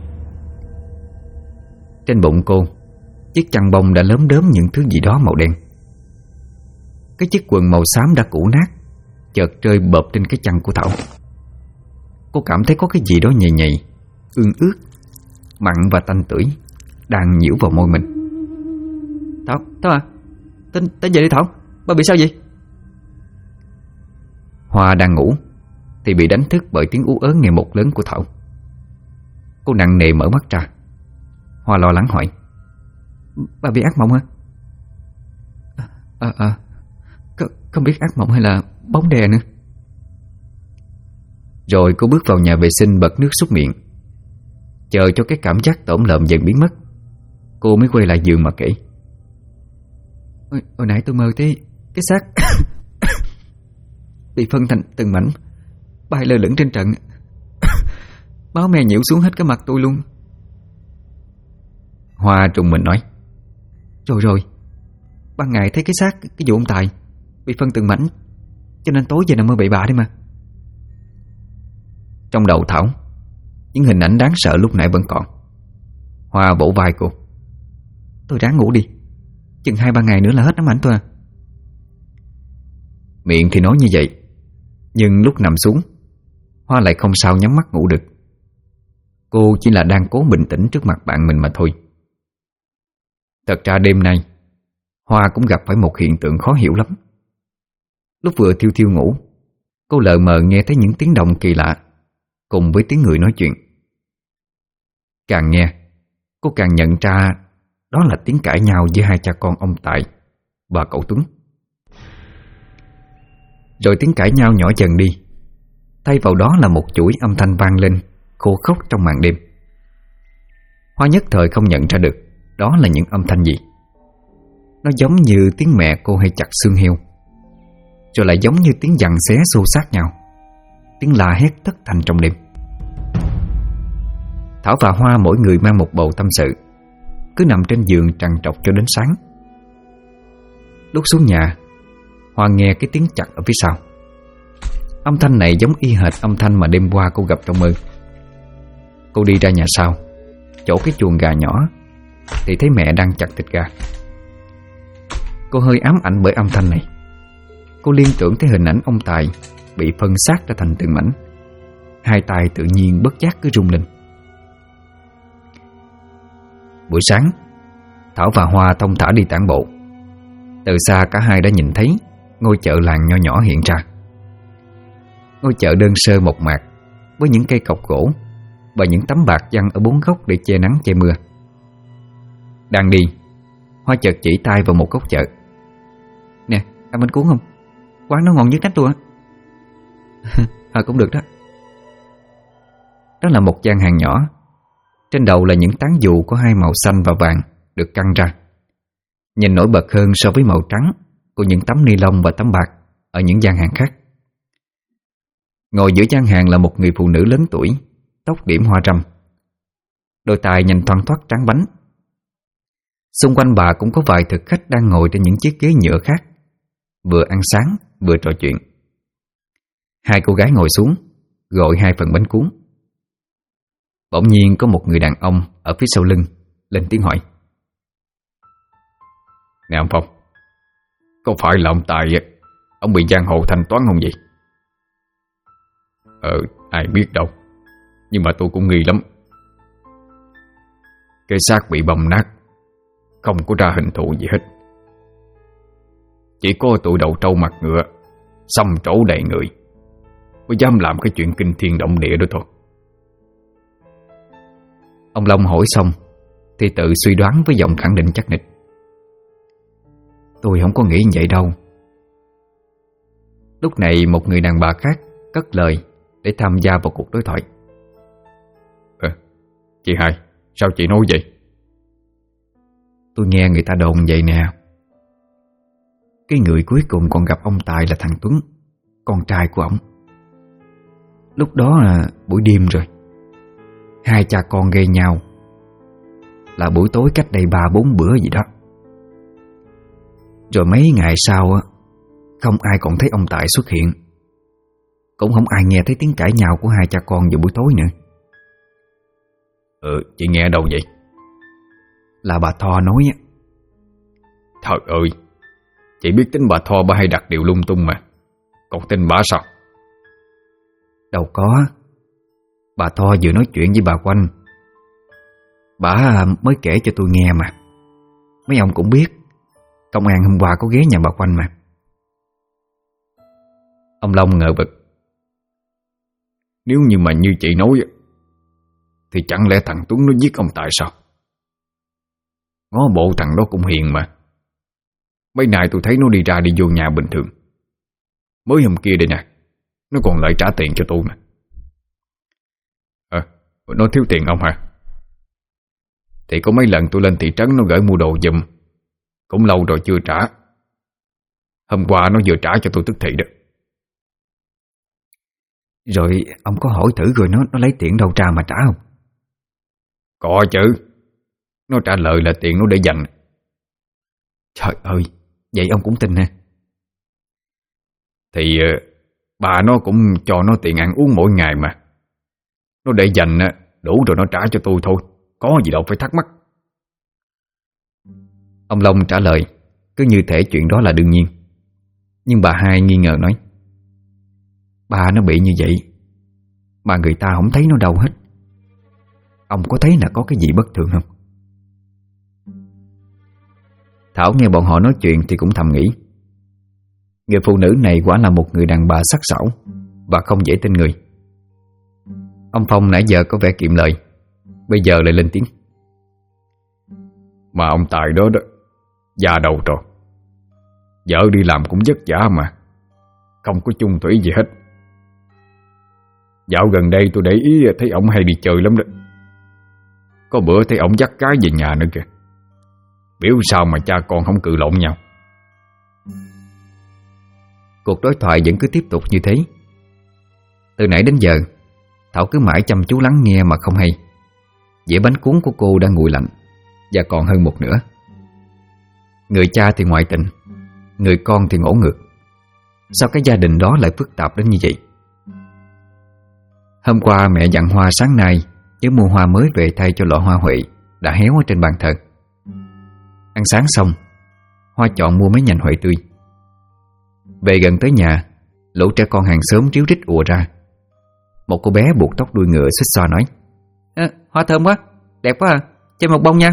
Trên bụng cô, chiếc chăn bông đã lốm đốm những thứ gì đó màu đen. Cái chiếc quần màu xám đã cũ nát chợt rơi bợp trên cái chăn của Thảo. Cô cảm thấy có cái gì đó nhầy nhầy, ương ướt, mặn và tanh tưởi đang nhiễu vào môi mình. Thảo à, tỉnh dậy đi Thảo, bà bị sao vậy? Hoa đang ngủ thì bị đánh thức bởi tiếng ú ớ nghe một lớn của Thảo. Cô nặng nề mở mắt ra. Hoa lo lắng hỏi: Bà bị ác mộng hả? Không biết ác mộng hay là bóng đè nữa. Rồi cô bước vào nhà vệ sinh bật nước súc miệng. Chờ cho cái cảm giác tởm lợm dần biến mất, cô mới quay lại giường mà kể: Hồi nãy tôi mơ thấy cái xác bị phân thành từng mảnh, bay lơ lửng trên trận. Máu me nhiễu xuống hết cái mặt tôi luôn. Hoa trùng mình nói: Rồi, ban ngày thấy cái xác cái vụ ông Tài bị phân từng mảnh, cho nên tối về nằm mơ bậy bạ đấy mà. Trong đầu Thảo, những hình ảnh đáng sợ lúc nãy vẫn còn. Hoa vỗ vai cô: Tôi ráng ngủ đi, Chừng 2-3 ngày nữa là hết ám ảnh tôi à. Miệng thì nói như vậy, nhưng lúc nằm xuống, Hoa lại không sao nhắm mắt ngủ được. Cô chỉ là đang cố bình tĩnh trước mặt bạn mình mà thôi. Thật ra đêm nay Hoa cũng gặp phải một hiện tượng khó hiểu lắm. Lúc vừa thiêu thiêu ngủ, cô lờ mờ nghe thấy những tiếng động kỳ lạ cùng với tiếng người nói chuyện. Càng nghe, cô càng nhận ra đó là tiếng cãi nhau giữa hai cha con ông Tài và cậu Tuấn. Rồi tiếng cãi nhau nhỏ dần đi, thay vào đó là một chuỗi âm thanh vang lên khô khốc trong màn đêm. Hoa nhất thời không nhận ra được đó là những âm thanh gì. Nó giống như tiếng mẹ cô hay chặt xương heo, rồi lại giống như tiếng giằng xé xô xát nhau, tiếng la hét thất thanh trong đêm. Thảo và Hoa mỗi người mang một bầu tâm sự, cứ nằm trên giường trằn trọc cho đến sáng. Lúc xuống nhà, Hoa nghe cái tiếng chặt ở phía sau. Âm thanh này giống y hệt âm thanh mà đêm qua cô gặp trong mơ. Cô đi ra nhà sau, chỗ cái chuồng gà nhỏ, thì thấy mẹ đang chặt thịt gà. Cô hơi ám ảnh bởi âm thanh này. Cô liên tưởng tới hình ảnh ông Tài bị phân xác ra thành từng mảnh. Hai tay tự nhiên bất giác cứ rung lên. Buổi sáng, Thảo và Hoa thong thả đi tản bộ. Từ xa cả hai đã nhìn thấy ngôi chợ làng nho nhỏ hiện ra. Ngôi chợ đơn sơ mộc mạc, với những cây cọc gỗ và những tấm bạt giăng ở bốn góc để che nắng che mưa. Đang đi, Hoa chợt chỉ tay vào một góc chợ. Nè, ăn bánh cuốn không? Quán nó ngon nhất cách tôi á. Cũng được đó. Đó là một gian hàng nhỏ. Trên đầu là những tán dù có hai màu xanh và vàng được căng ra, nhìn nổi bật hơn so với màu trắng của những tấm ni lông và tấm bạc ở những gian hàng khác. Ngồi giữa gian hàng là một người phụ nữ lớn tuổi, tóc điểm hoa râm, đôi tai nhìn thoăn thoắt tráng bánh. Xung quanh bà cũng có vài thực khách đang ngồi trên những chiếc ghế nhựa khác, vừa ăn sáng vừa trò chuyện. Hai cô gái ngồi xuống gọi 2 phần bánh cuốn. Bỗng nhiên có một người đàn ông ở phía sau lưng lên tiếng hỏi: Nè ông Phong, có phải là ông Tài ông bị giang hồ thanh toán không vậy? Ai biết đâu, nhưng mà tôi cũng nghi lắm. Cái xác bị bầm nát, không có ra hình thù gì hết. Chỉ có tụi đầu trâu mặt ngựa, xăm trổ đầy người, mới dám làm cái chuyện kinh thiên động địa đó thôi. Ông Long hỏi xong thì tự suy đoán với giọng khẳng định chắc nịch: Tôi không có nghĩ như vậy đâu. Lúc này một người đàn bà khác cất lời để tham gia vào cuộc đối thoại: Chị Hai, sao chị nói vậy? Tôi nghe người ta đồn vậy nè. Cái người cuối cùng còn gặp ông Tài là thằng Tuấn, con trai của ổng. Lúc đó là buổi đêm rồi, hai cha con gây nhau là buổi tối cách đây 3-4 bữa gì đó. Rồi mấy ngày sau không ai còn thấy ông Tài xuất hiện, cũng không ai nghe thấy tiếng cãi nhau của hai cha con vào buổi tối nữa. Chị nghe đâu vậy? Là bà Tho nói á. Trời ơi, chị biết tính bà Tho, bà hay đặt điều lung tung mà, còn tin bà sao? Đâu có. Bà Tho vừa nói chuyện với bà Quanh, bà mới kể cho tôi nghe mà. Mấy ông cũng biết, công an hôm qua có ghé nhà bà Quanh mà. Ông Long ngờ vực: Nếu như mà như chị nói thì chẳng lẽ thằng Tuấn nó giết ông Tài sao? Ngó bộ thằng đó cũng hiền mà. Mấy nay tôi thấy nó đi ra đi vô nhà bình thường. Mới hôm kia đây nè, nó còn lại trả tiền cho tôi mà. Nó thiếu tiền ông hả? Thì có mấy lần tôi lên thị trấn nó gửi mua đồ giùm, cũng lâu rồi chưa trả. Hôm qua nó vừa trả cho tôi tức thì đó. Rồi ông có hỏi thử rồi nó lấy tiền đâu ra mà trả không? Có chứ. Nó trả lời là tiền nó để dành. Trời ơi, vậy ông cũng tin hả? Thì bà nó cũng cho nó tiền ăn uống mỗi ngày mà. Nó để dành đủ rồi nó trả cho tôi thôi, có gì đâu phải thắc mắc. Ông Long trả lời cứ như thể chuyện đó là đương nhiên. Nhưng bà hai nghi ngờ nói: Ba nó bị như vậy mà người ta không thấy nó đâu hết. Ông có thấy là có cái gì bất thường không? Thảo nghe bọn họ nói chuyện thì cũng thầm nghĩ: người phụ nữ này quả là một người đàn bà sắc sảo và không dễ tin người. Ông Phong nãy giờ có vẻ kiệm lời, bây giờ lại lên tiếng: Mà ông Tài đó già đầu rồi, vợ đi làm cũng vất vả mà, không có chung thủy gì hết. Dạo gần đây tôi để ý thấy ổng hay đi chơi lắm đó. Có bữa thấy ổng dắt cái về nhà nữa kìa. Biểu sao mà cha con không cự lộn nhau. Cuộc đối thoại vẫn cứ tiếp tục như thế. Từ nãy đến giờ Thảo cứ mãi chăm chú lắng nghe mà không hay. Dĩa bánh cuốn của cô đang nguội lạnh, và còn hơn một nửa. Người cha thì ngoại tình, người con thì ngổ ngược. Sao cái gia đình đó lại phức tạp đến như vậy? Hôm qua mẹ dặn Hoa sáng nay nhớ mua hoa mới về thay cho lọ hoa huệ đã héo ở trên bàn thờ. Ăn sáng xong, Hoa chọn mua mấy nhành huệ tươi. Về gần tới nhà, lũ trẻ con hàng xóm ríu rít ùa ra. Một cô bé buộc tóc đuôi ngựa xích xoa nói: Hoa thơm quá, đẹp quá à, cho em một bông nha.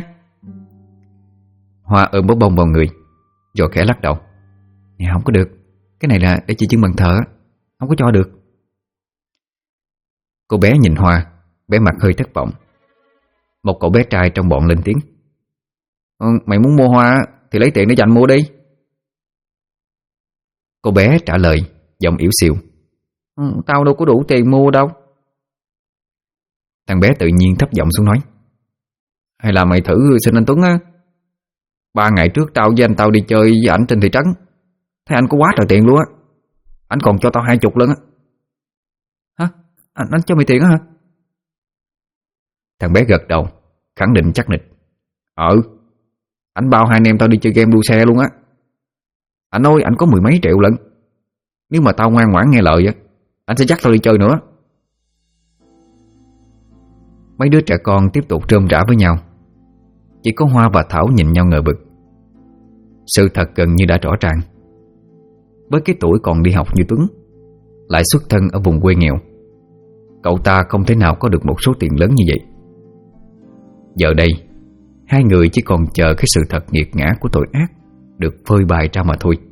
Hoa ôm bó bông vào người rồi khẽ lắc đầu: Không có được, cái này là để chị trưng bàn thờ, không có cho được. Cô bé nhìn Hoa, bé mặt hơi thất vọng. Một cậu bé trai trong bọn lên tiếng: Mày muốn mua hoa thì lấy tiền để dành mua đi. Cô bé trả lời giọng yếu xìu: Tao đâu có đủ tiền mua đâu. Thằng bé tự nhiên thấp giọng xuống nói: Hay là mày thử xin anh Tuấn á. 3 ngày trước tao với anh tao đi chơi với ảnh trên thị trấn, thấy anh có quá trời tiền luôn á. Anh còn cho tao 20 lần á. Hả? Anh cho mày tiền á hả? Thằng bé gật đầu khẳng định chắc nịch: Anh bao 2 anh em tao đi chơi game đua xe luôn á. Anh ơi, anh có 10 mấy triệu lận. Nếu mà tao ngoan ngoãn nghe lời á, anh sẽ dắt tao đi chơi nữa. Mấy đứa trẻ con tiếp tục rôm rả với nhau. Chỉ có Hoa và Thảo nhìn nhau ngờ vực. Sự thật gần như đã rõ ràng. Với cái tuổi còn đi học như Tuấn, lại xuất thân ở vùng quê nghèo, cậu ta không thể nào có được một số tiền lớn như vậy. Giờ đây, hai người chỉ còn chờ cái sự thật nghiệt ngã của tội ác được phơi bày ra mà thôi.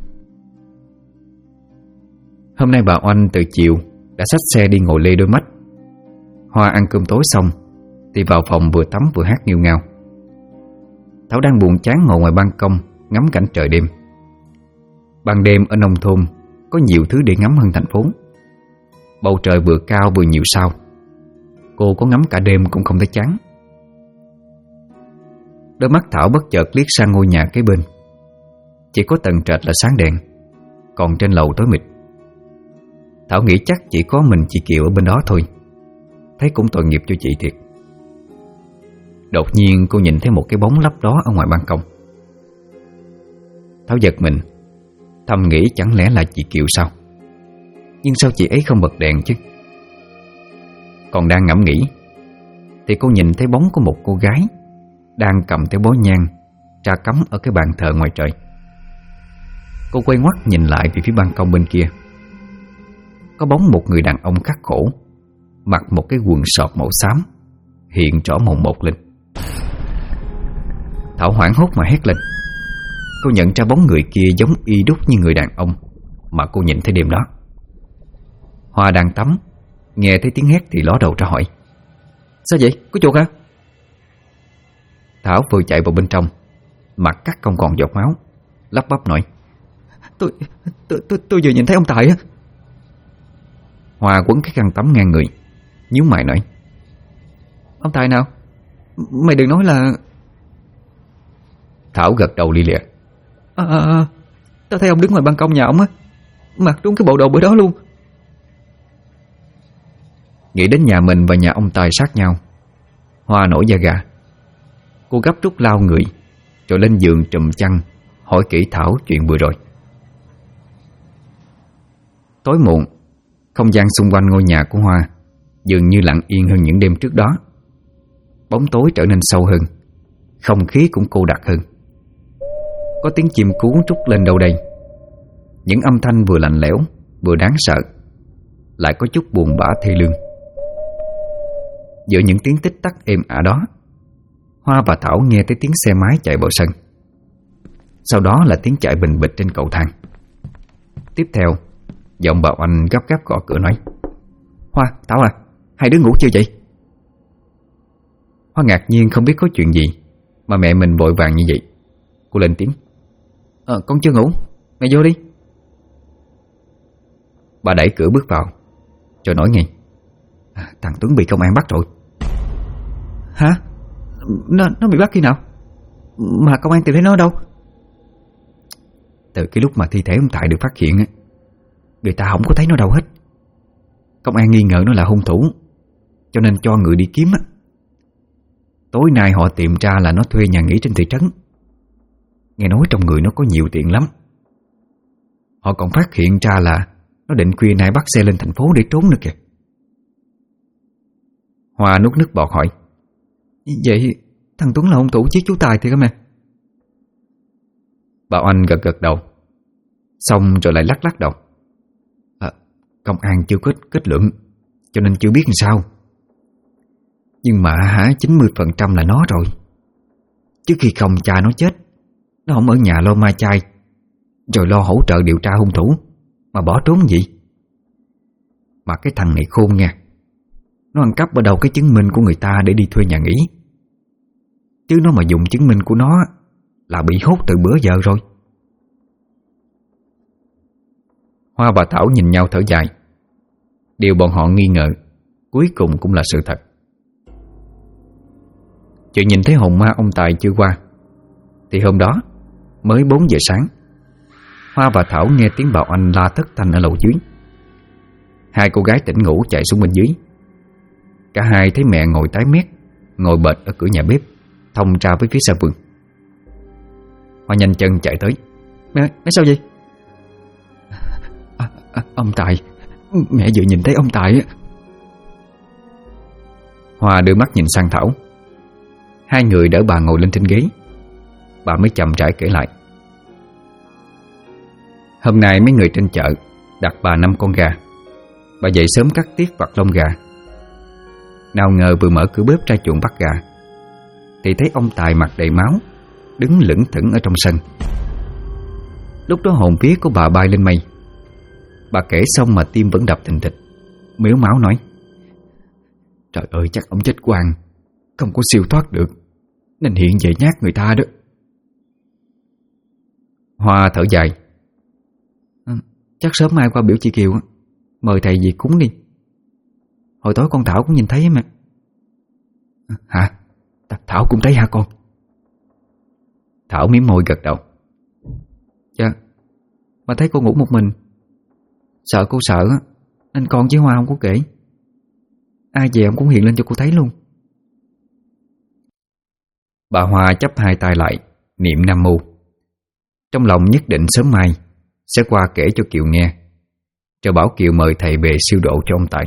Hôm nay bà Oanh từ chiều đã xách xe đi ngồi lê đôi mắt. Hoa ăn cơm tối xong thì vào phòng vừa tắm vừa hát nghêu ngao. Thảo đang buồn chán ngồi ngoài ban công ngắm cảnh trời đêm. Ban đêm ở nông thôn có nhiều thứ để ngắm hơn thành phố. Bầu trời vừa cao vừa nhiều sao. Cô có ngắm cả đêm cũng không thấy chán. Đôi mắt Thảo bất chợt liếc sang ngôi nhà kế bên. Chỉ có tầng trệt là sáng đèn, còn trên lầu tối mịt. Thảo nghĩ chắc chỉ có mình chị Kiều ở bên đó thôi. Thấy cũng tội nghiệp cho chị thiệt. Đột nhiên cô nhìn thấy một cái bóng lấp đó ở ngoài ban công. Thảo giật mình, thầm nghĩ chẳng lẽ là chị Kiều sao? Nhưng sao chị ấy không bật đèn chứ? Còn đang ngẫm nghĩ thì cô nhìn thấy bóng của một cô gái đang cầm theo bó nhang ra cắm ở cái bàn thờ ngoài trời. Cô quay ngoắt nhìn lại về phía ban công bên kia. Có bóng một người đàn ông khắc khổ, mặc một cái quần sọt màu xám, hiện rõ mồn một lên. Thảo hoảng hốt mà hét lên. Cô nhận ra bóng người kia giống y đúc như người đàn ông mà cô nhìn thấy đêm đó. Hoa đang tắm, nghe thấy tiếng hét thì ló đầu ra hỏi: Sao vậy? Có chuột hả? Thảo vừa chạy vào bên trong, mặt cắt không còn giọt máu, lắp bắp nói: Tôi vừa nhìn thấy ông Tài á. Hoa quấn cái khăn tắm ngang người, nhíu mày nói: Ông Tài nào? Mày đừng nói là... Thảo gật đầu li lịa: Tao thấy ông đứng ngoài ban công nhà ông á, mặc đúng cái bộ đồ bữa đó luôn. Nghĩ đến nhà mình và nhà ông Tài sát nhau, Hoa nổi da gà. Cô gấp rút lao người rồi lên giường trùm chăn, hỏi kỹ Thảo chuyện vừa rồi. Tối muộn, không gian xung quanh ngôi nhà của Hoa dường như lặng yên hơn những đêm trước đó. Bóng tối trở nên sâu hơn, không khí cũng cô đặc hơn. có tiếng chim cú trút lên đâu đây. Những âm thanh vừa lạnh lẽo vừa đáng sợ, lại có chút buồn bã thê lương. Giữa những tiếng tích tắc êm ả đó, Hoa và Thảo nghe thấy tiếng xe máy chạy vào sân. Sau đó là tiếng chạy bình bịch trên cầu thang. Tiếp theo, giọng bà Oanh gấp gáp gõ cửa nói: Hoa, Thảo à, hai đứa ngủ chưa vậy? Hoa ngạc nhiên không biết có chuyện gì mà mẹ mình vội vàng như vậy. Cô lên tiếng: Con chưa ngủ, mẹ vô đi. Bà đẩy cửa bước vào, rồi nói ngay: Thằng Tuấn bị công an bắt rồi. Hả? Nó bị bắt khi nào? Mà công an tìm thấy nó ở đâu? Từ cái lúc mà thi thể ông Tài được phát hiện, người ta không có thấy nó đâu hết. Công an nghi ngờ nó là hung thủ, cho nên cho người đi kiếm. Tối nay họ tìm ra là nó thuê nhà nghỉ trên thị trấn. Nghe nói trong người nó có nhiều tiền lắm. Họ còn phát hiện ra là nó định khuya nay bắt xe lên thành phố để trốn nữa kìa. Hoa nuốt nước bọt hỏi: Vậy thằng Tuấn là hung thủ giết chú Tài thì hả mẹ? Bà Oanh gật gật đầu, xong rồi lại lắc lắc đầu: Công an chưa có kết luận, cho nên chưa biết làm sao. Nhưng mà 90% là nó rồi. Chứ khi không cha nó chết, nó không ở nhà lo ma chay, rồi lo hỗ trợ điều tra hung thủ, mà bỏ trốn gì. Mà cái thằng này khôn nha. Nó ăn cắp ở đâu cái chứng minh của người ta để đi thuê nhà nghỉ. Chứ nó mà dùng chứng minh của nó là bị hốt từ bữa giờ rồi. Hoa và Thảo nhìn nhau thở dài. Điều bọn họ nghi ngờ cuối cùng cũng là sự thật. Chuyện nhìn thấy hồn ma ông Tài chưa qua, thì hôm đó mới 4 giờ sáng, Hoa và Thảo nghe tiếng bà Oanh la thất thanh ở lầu dưới. Hai cô gái tỉnh ngủ chạy xuống bên dưới. Cả hai thấy mẹ ngồi tái mét, ngồi bệt ở cửa nhà bếp, thông ra với phía sau vườn. Hoa nhanh chân chạy tới: Mẹ sao vậy? Ông Tài, mẹ vừa nhìn thấy ông Tài á. Hoa đưa mắt nhìn sang Thảo. Hai người đỡ bà ngồi lên trên ghế. Bà mới chậm rãi kể lại: Hôm nay mấy người trên chợ đặt bà 5 con gà. Bà dậy sớm cắt tiết vặt lông gà. Nào ngờ vừa mở cửa bếp ra chuồng bắt gà, thì thấy ông Tài mặt đầy máu, đứng lững thững ở trong sân. Lúc đó hồn vía của bà bay lên mây. Bà kể xong mà tim vẫn đập thình thịch, mếu máu nói: Trời ơi, chắc ông chết quang, không có siêu thoát được, nên hiện về nhát người ta đó. Hoa thở dài: Chắc sớm mai qua biểu chị Kiều, mời thầy về cúng đi. Hồi tối con Thảo cũng nhìn thấy mà. Hả? Thảo cũng thấy hả con? Thảo mím môi gật đầu: Dạ, mà thấy cô ngủ một mình, sợ cô sợ nên con với Hoa không có kể. Ai về ông cũng hiện lên cho cô thấy luôn. Bà Hoa chắp hai tay lại, niệm Nam Mô, trong lòng nhất định sớm mai sẽ qua kể cho Kiều nghe, cho bảo Kiều mời thầy về siêu độ cho ông Tài.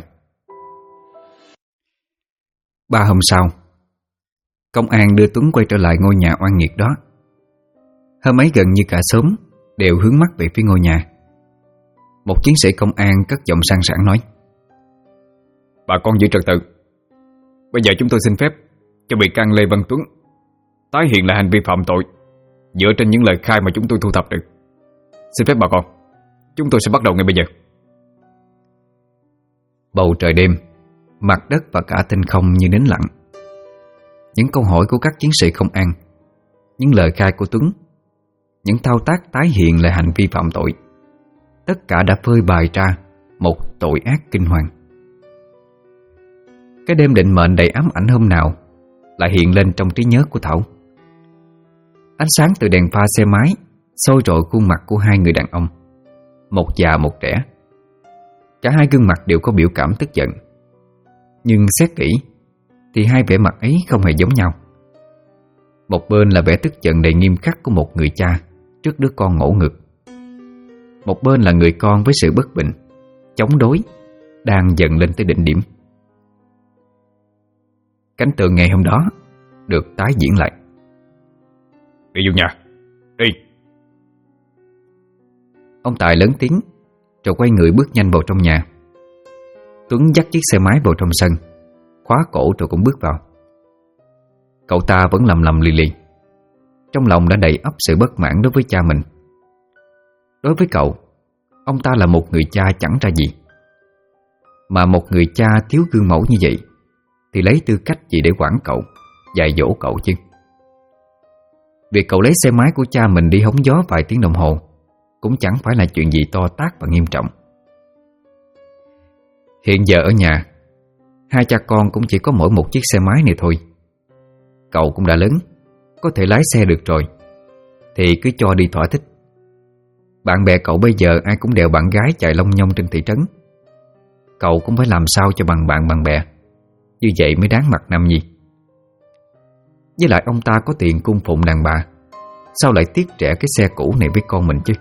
3 hôm sau, công an đưa Tuấn quay trở lại ngôi nhà oan nghiệt đó. Hôm ấy gần như cả xóm đều hướng mắt về phía ngôi nhà. Một chiến sĩ công an cất giọng sang sảng nói: Bà con giữ trật tự. Bây giờ chúng tôi xin phép cho bị can Lê Văn Tuấn tái hiện lại hành vi phạm tội dựa trên những lời khai mà chúng tôi thu thập được. Xin phép bà con, chúng tôi sẽ bắt đầu ngay bây giờ. Bầu trời đêm, mặt đất và cả tinh không như nín lặng. Những câu hỏi của các chiến sĩ công an, những lời khai của Tuấn, những thao tác tái hiện lại hành vi phạm tội, tất cả đã phơi bày ra một tội ác kinh hoàng. Cái đêm định mệnh đầy ám ảnh hôm nào lại hiện lên trong trí nhớ của Thảo. Ánh sáng từ đèn pha xe máy soi rọi khuôn mặt của hai người đàn ông, một già một trẻ. Cả hai gương mặt đều có biểu cảm tức giận, nhưng xét kỹ thì hai vẻ mặt ấy không hề giống nhau. Một bên là vẻ tức giận đầy nghiêm khắc của một người cha trước đứa con ngỗ ngược, một bên là người con với sự bất bình, chống đối đang dần lên tới đỉnh điểm. Cảnh tượng ngày hôm đó được tái diễn lại. Đi vô nhà, đi, Ông Tài lớn tiếng rồi quay người bước nhanh vào trong nhà. Tuấn dắt chiếc xe máy vào trong sân, khóa cổ rồi cũng bước vào. Cậu ta vẫn lầm lầm lì lì, trong lòng đã đầy ắp sự bất mãn đối với cha mình. Đối với cậu, ông ta là một người cha chẳng ra gì. Mà một người cha thiếu gương mẫu như vậy thì lấy tư cách gì để quản cậu, dạy dỗ cậu chứ? Việc cậu lấy xe máy của cha mình đi hóng gió vài tiếng đồng hồ cũng chẳng phải là chuyện gì to tát và nghiêm trọng. Hiện giờ ở nhà, hai cha con cũng chỉ có mỗi một chiếc xe máy này thôi. Cậu cũng đã lớn, có thể lái xe được rồi, thì cứ cho đi thỏa thích. Bạn bè cậu bây giờ ai cũng đèo bạn gái chạy long nhong trên thị trấn. Cậu cũng phải làm sao cho bằng bạn bằng bè, như vậy mới đáng mặt nam nhi. Với lại ông ta có tiền cung phụng đàn bà, sao lại tiếc rẻ cái xe cũ này với con mình chứ?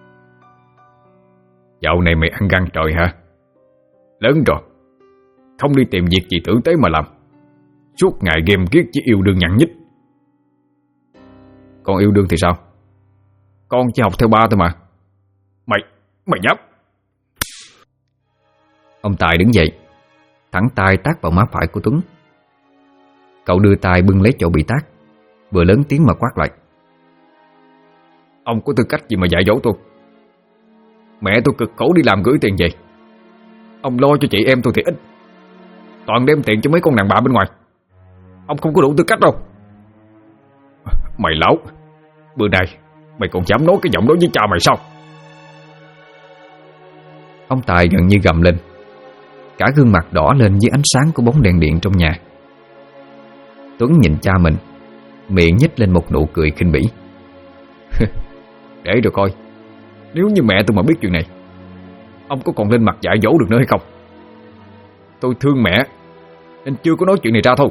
Dạo này mày ăn gan trời hả? Lớn rồi, không đi tìm việc gì tử tế mà làm, suốt ngày game ghiếc chỉ yêu đương nhặn nhít. Còn yêu đương thì sao? Con chỉ học theo ba thôi mà. Mày dám? Ông Tài đứng dậy, thẳng tay tát vào má phải của Tuấn. Cậu đưa tay bưng lấy chỗ bị tát, vừa lớn tiếng mà quát lại: Ông có tư cách gì mà dạy dỗ tôi? Mẹ tôi cực khổ đi làm gửi tiền về, ông lo cho chị em tôi thì ít, toàn đem tiền cho mấy con đàn bà bên ngoài. Ông không có đủ tư cách đâu. Mày láo, bữa nay mày còn dám nói cái giọng đó với cha mày sao? Ông Tài gần như gầm lên, cả gương mặt đỏ lên dưới ánh sáng của bóng đèn điện trong nhà. Tuấn nhìn cha mình, miệng nhếch lên một nụ cười khinh bỉ. Để rồi coi, nếu như mẹ tôi mà biết chuyện này, ông có còn lên mặt dạy dỗ được nữa hay không? Tôi thương mẹ nên chưa có nói chuyện này ra thôi.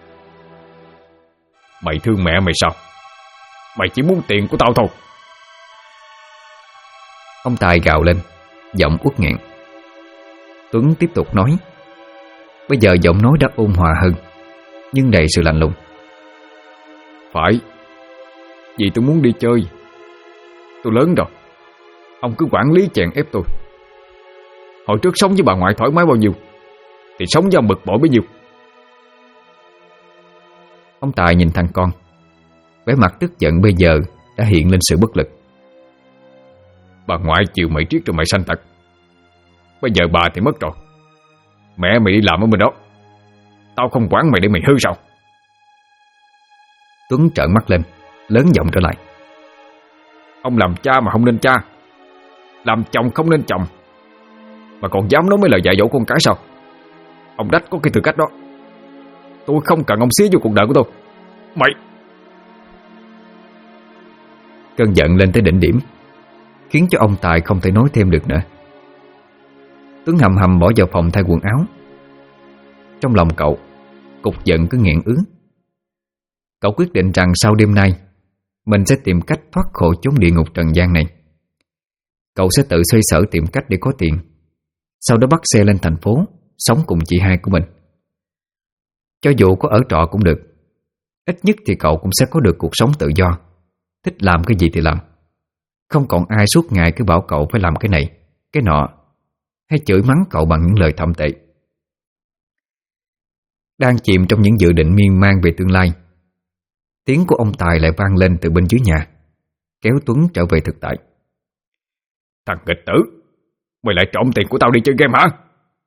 Mày thương mẹ mày sao? Mày chỉ muốn tiền của tao thôi. Ông Tài gào lên, giọng uất nghẹn. Tuấn tiếp tục nói. Bây giờ giọng nói đã ôn hòa hơn, nhưng đầy sự lạnh lùng. Phải, vì tôi muốn đi chơi. Tôi lớn rồi, ông cứ quản lý chèn ép tôi. Hồi trước sống với bà ngoại thoải mái bao nhiêu thì sống với ông bực bội bấy nhiêu. Ông Tài nhìn thằng con, vẻ mặt tức giận bây giờ đã hiện lên sự bất lực. Bà ngoại chiều mày triết rồi mày sanh tật. Bây giờ bà thì mất rồi, mẹ mày đi làm ở bên đó, tao không quản mày để mày hư sao? Tuấn trợn mắt lên, lớn giọng trở lại. Ông làm cha mà không nên cha, làm chồng không nên chồng, mà còn dám nói mấy lời dạy dỗ con cái sao? Ông Đách có cái tư cách đó. Tôi không cần ông xía vô cuộc đời của tôi. Mày! Cơn giận lên tới đỉnh điểm, khiến cho ông Tài không thể nói thêm được nữa. Tuấn hầm hầm bỏ vào phòng thay quần áo. Trong lòng cậu, cục giận cứ nghẹn ứ. Cậu quyết định rằng sau đêm nay mình sẽ tìm cách thoát khỏi chốn địa ngục trần gian này. Cậu sẽ tự xoay sở tìm cách để có tiền, sau đó bắt xe lên thành phố, sống cùng chị hai của mình. Cho dù có ở trọ cũng được, ít nhất thì cậu cũng sẽ có được cuộc sống tự do, thích làm cái gì thì làm. Không còn ai suốt ngày cứ bảo cậu phải làm cái này, cái nọ, hay chửi mắng cậu bằng những lời thậm tệ. Đang chìm trong những dự định miên man về tương lai, tiếng của ông Tài lại vang lên từ bên dưới nhà, kéo Tuấn trở về thực tại. Thằng nghịch tử, mày lại trộm tiền của tao đi chơi game hả?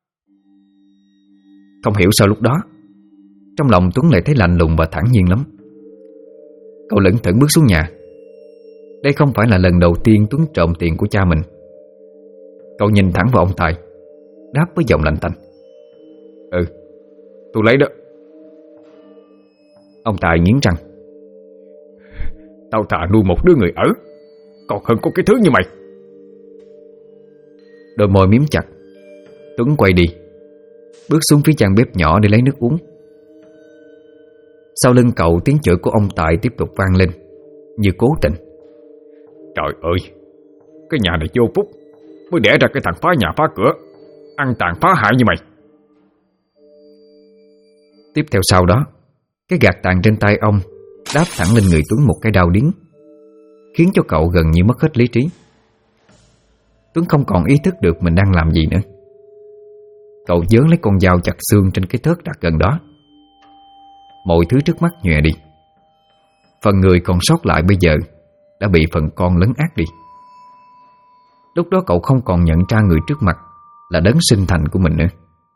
Không hiểu sao lúc đó trong lòng Tuấn lại thấy lạnh lùng và thản nhiên lắm. Cậu lững thững bước xuống nhà. Đây không phải là lần đầu tiên Tuấn trộm tiền của cha mình. Cậu nhìn thẳng vào ông Tài, đáp với giọng lạnh tanh. Ừ, tôi lấy đó. Ông Tài nghiến răng. Tao thà nuôi một đứa người ở, còn hơn có cái thứ như mày. Đôi môi miếm chặt, Tuấn quay đi, bước xuống phía gian bếp nhỏ để lấy nước uống. Sau lưng cậu, tiếng chửi của ông Tài tiếp tục vang lên, như cố tình. Trời ơi, cái nhà này vô phúc, mới đẻ ra cái thằng phá nhà phá cửa, ăn tàn phá hại như mày. Tiếp theo sau đó, cái gạt tàn trên tay ông đáp thẳng lên người Tuấn một cái đau điếng, khiến cho cậu gần như mất hết lý trí. Tuấn không còn ý thức được mình đang làm gì nữa. Cậu giớn lấy con dao chặt xương trên cái thớt đặt gần đó. Mọi thứ trước mắt nhòe đi. Phần người còn sót lại bây giờ đã bị phần con lấn át đi. Lúc đó cậu không còn nhận ra người trước mặt là đấng sinh thành của mình nữa.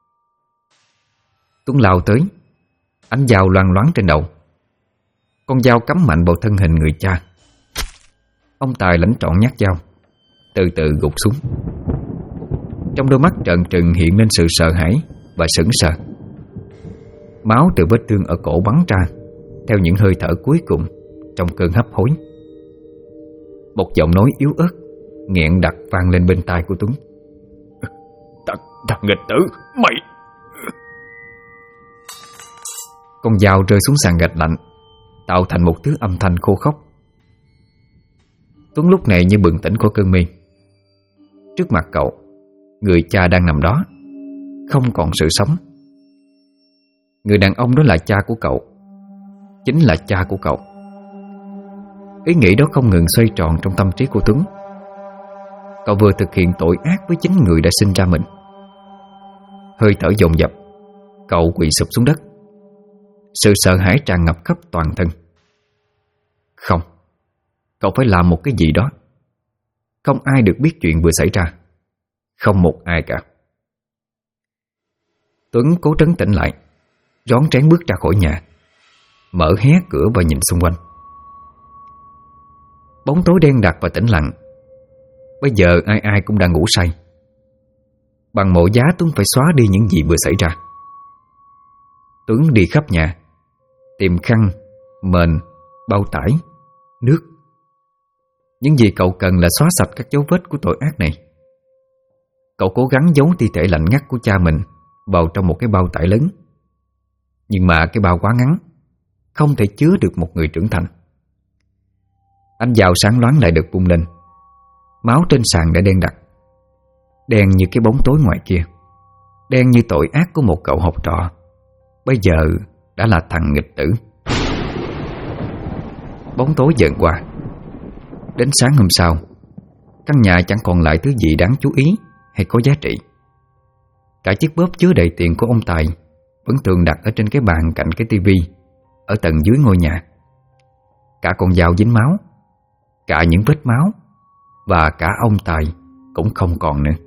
Tuấn lao tới, ánh dao loang loáng trên đầu. Con dao cắm mạnh vào thân hình người cha. Ông Tài lãnh trọn nhát dao, từ từ gục xuống. Trong đôi mắt trợn trừng hiện lên sự sợ hãi và sững sờ. Máu từ vết thương ở cổ bắn ra theo những hơi thở cuối cùng trong cơn hấp hối. Một giọng nói yếu ớt nghẹn đặc vang lên bên tai của Tuấn. Thằng nghịch tử, mày! Con dao rơi xuống sàn gạch lạnh, tạo thành một thứ âm thanh khô khốc. Tuấn lúc này như bừng tỉnh khỏi cơn mê. Trước mặt cậu, người cha đang nằm đó, không còn sự sống. Người đàn ông đó là cha của cậu, chính là cha của cậu. Ý nghĩ đó không ngừng xoay tròn trong tâm trí của Tuấn. Cậu vừa thực hiện tội ác với chính người đã sinh ra mình. Hơi thở dồn dập, cậu quỳ sụp xuống đất. Sự sợ hãi tràn ngập khắp toàn thân. Không, cậu phải làm một cái gì đó. Không ai được biết chuyện vừa xảy ra. Không một ai cả. Tuấn cố trấn tĩnh lại, rón rén bước ra khỏi nhà, mở hé cửa và nhìn xung quanh. Bóng tối đen đặc và tĩnh lặng. Bây giờ ai ai cũng đang ngủ say. Bằng mọi giá Tuấn phải xóa đi những gì vừa xảy ra. Tuấn đi khắp nhà, tìm khăn, mền, bao tải, nước. Những gì cậu cần là xóa sạch các dấu vết của tội ác này. Cậu cố gắng giấu thi thể lạnh ngắt của cha mình vào trong một cái bao tải lớn. Nhưng mà cái bao quá ngắn, không thể chứa được một người trưởng thành. Ánh dao sáng loáng lại được vung lên. Máu trên sàn đã đen đặc, đen như cái bóng tối ngoài kia, đen như tội ác của một cậu học trò bây giờ đã là thằng nghịch tử. Bóng tối dần qua. Đến sáng hôm sau, căn nhà chẳng còn lại thứ gì đáng chú ý hay có giá trị. Cả chiếc bóp chứa đầy tiền của ông Tài vẫn thường đặt ở trên cái bàn cạnh cái tivi ở tầng dưới ngôi nhà. Cả con dao dính máu, cả những vết máu, và cả ông Tài cũng không còn nữa.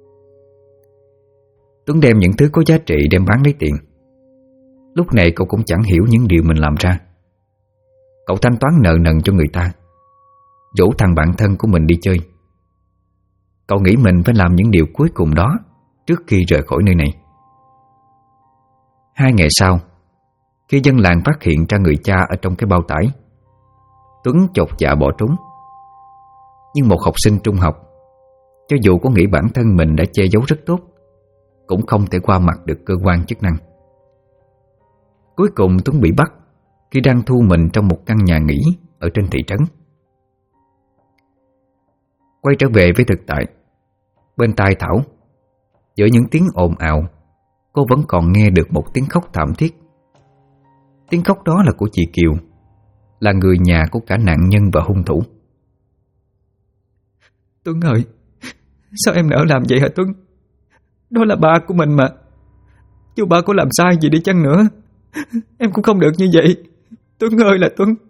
Tuấn đem những thứ có giá trị đem bán lấy tiền. Lúc này cậu cũng chẳng hiểu những điều mình làm ra. Cậu thanh toán nợ nần cho người ta, dỗ thằng bạn thân của mình đi chơi. Cậu nghĩ mình phải làm những điều cuối cùng đó trước khi rời khỏi nơi này. 2 ngày sau, khi dân làng phát hiện ra người cha ở trong cái bao tải, Tuấn chột dạ bỏ trốn. Nhưng một học sinh trung học, cho dù có nghĩ bản thân mình đã che giấu rất tốt, cũng không thể qua mặt được cơ quan chức năng. Cuối cùng Tuấn bị bắt khi đang thu mình trong một căn nhà nghỉ ở trên thị trấn. Quay trở về với thực tại, bên tai Thảo, giữa những tiếng ồn ào, cô vẫn còn nghe được một tiếng khóc thảm thiết. Tiếng khóc đó là của chị Kiều, là người nhà của cả nạn nhân và hung thủ. Tuấn ơi, sao em nỡ làm vậy hả Tuấn? Đó là ba của mình mà. Dù ba có làm sai gì đi chăng nữa, em cũng không được như vậy. Tuấn ơi là Tuấn.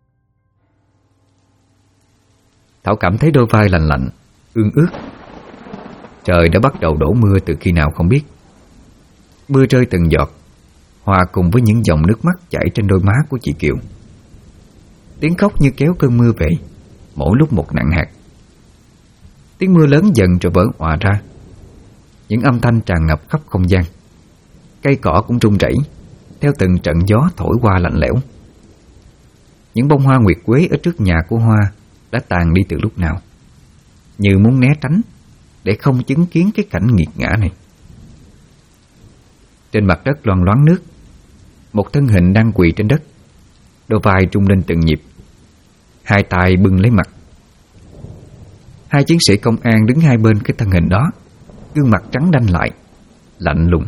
Thảo cảm thấy đôi vai lành lạnh, ương ướt. Trời đã bắt đầu đổ mưa từ khi nào không biết. Mưa rơi từng giọt, hòa cùng với những dòng nước mắt chảy trên đôi má của chị Kiều. Tiếng khóc như kéo cơn mưa về, mỗi lúc một nặng hạt. Tiếng mưa lớn dần rồi vỡ òa ra. Những âm thanh tràn ngập khắp không gian. Cây cỏ cũng rung rẩy theo từng trận gió thổi qua lạnh lẽo. Những bông hoa nguyệt quế ở trước nhà của Hoa đã tàn đi từ lúc nào, như muốn né tránh để không chứng kiến cái cảnh nghiệt ngã này. Trên mặt đất loang loáng nước, một thân hình đang quỳ trên đất, đôi vai rung lên từng nhịp, hai tay bưng lấy mặt. Hai chiến sĩ công an đứng hai bên cái thân hình đó, gương mặt trắng đanh lại, lạnh lùng.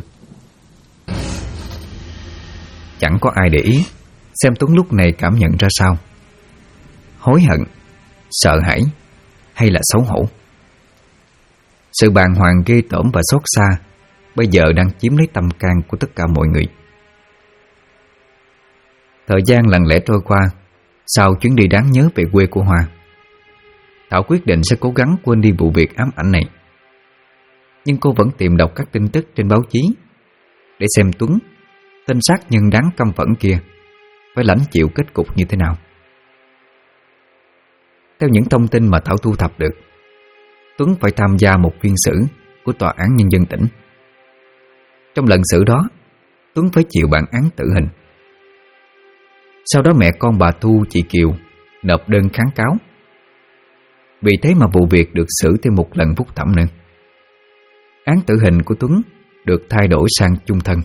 Chẳng có ai để ý xem Tuấn lúc này cảm nhận ra sao: hối hận, sợ hãi hay là xấu hổ. Sự bàng hoàng ghê tởm và xót xa bây giờ đang chiếm lấy tâm can của tất cả mọi người. Thời gian lặng lẽ trôi qua. Sau chuyến đi đáng nhớ về quê của Hoa, Thảo quyết định sẽ cố gắng quên đi vụ việc ám ảnh này. Nhưng cô vẫn tìm đọc các tin tức trên báo chí để xem Tuấn, tên sát nhân đáng căm phẫn kia, phải lãnh chịu kết cục như thế nào. Theo những thông tin mà Thảo thu thập được, Tuấn phải tham gia một phiên xử của Tòa án Nhân dân tỉnh. Trong lần xử đó, Tuấn phải chịu bản án tử hình. Sau đó mẹ con bà Thu, chị Kiều nộp đơn kháng cáo. Vì thế mà vụ việc được xử thêm một lần phúc thẩm nữa. Án tử hình của Tuấn được thay đổi sang chung thân.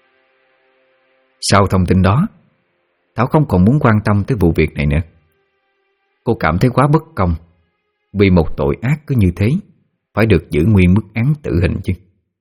Sau thông tin đó, Thảo không còn muốn quan tâm tới vụ việc này nữa. Cô cảm thấy quá bất công, vì một tội ác cứ như thế phải được giữ nguyên mức án tử hình chứ.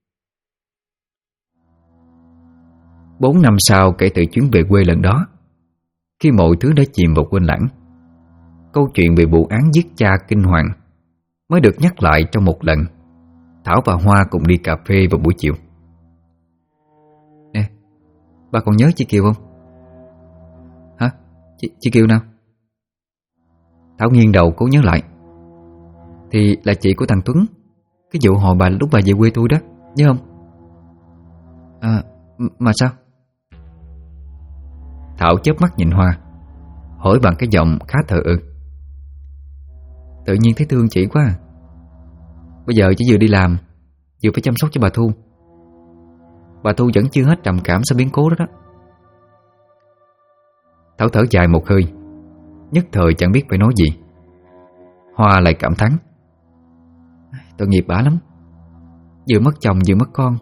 4 năm sau kể từ chuyến về quê lần đó, khi mọi thứ đã chìm vào quên lãng, câu chuyện về vụ án giết cha kinh hoàng mới được nhắc lại trong một lần Thảo và Hoa cùng đi cà phê vào buổi chiều. Nè, bà còn nhớ chị Kiều không? Hả? Chị Kiều nào? Thảo nghiêng đầu cố nhớ lại. Thì là chị của thằng Tuấn, cái vụ hồi bà lúc bà về quê tôi đó, nhớ không? À, mà sao? Thảo chớp mắt nhìn Hoa, hỏi bằng cái giọng khá thờ ơ. Tự nhiên thấy thương chị quá à. Bây giờ chỉ vừa đi làm, vừa phải chăm sóc cho bà Thu. Bà Thu vẫn chưa hết trầm cảm sau biến cố đó đó. Thảo thở dài một hơi, nhất thời chẳng biết phải nói gì. Hoa lại cảm thán. Tội nghiệp bả lắm, vừa mất chồng vừa mất con.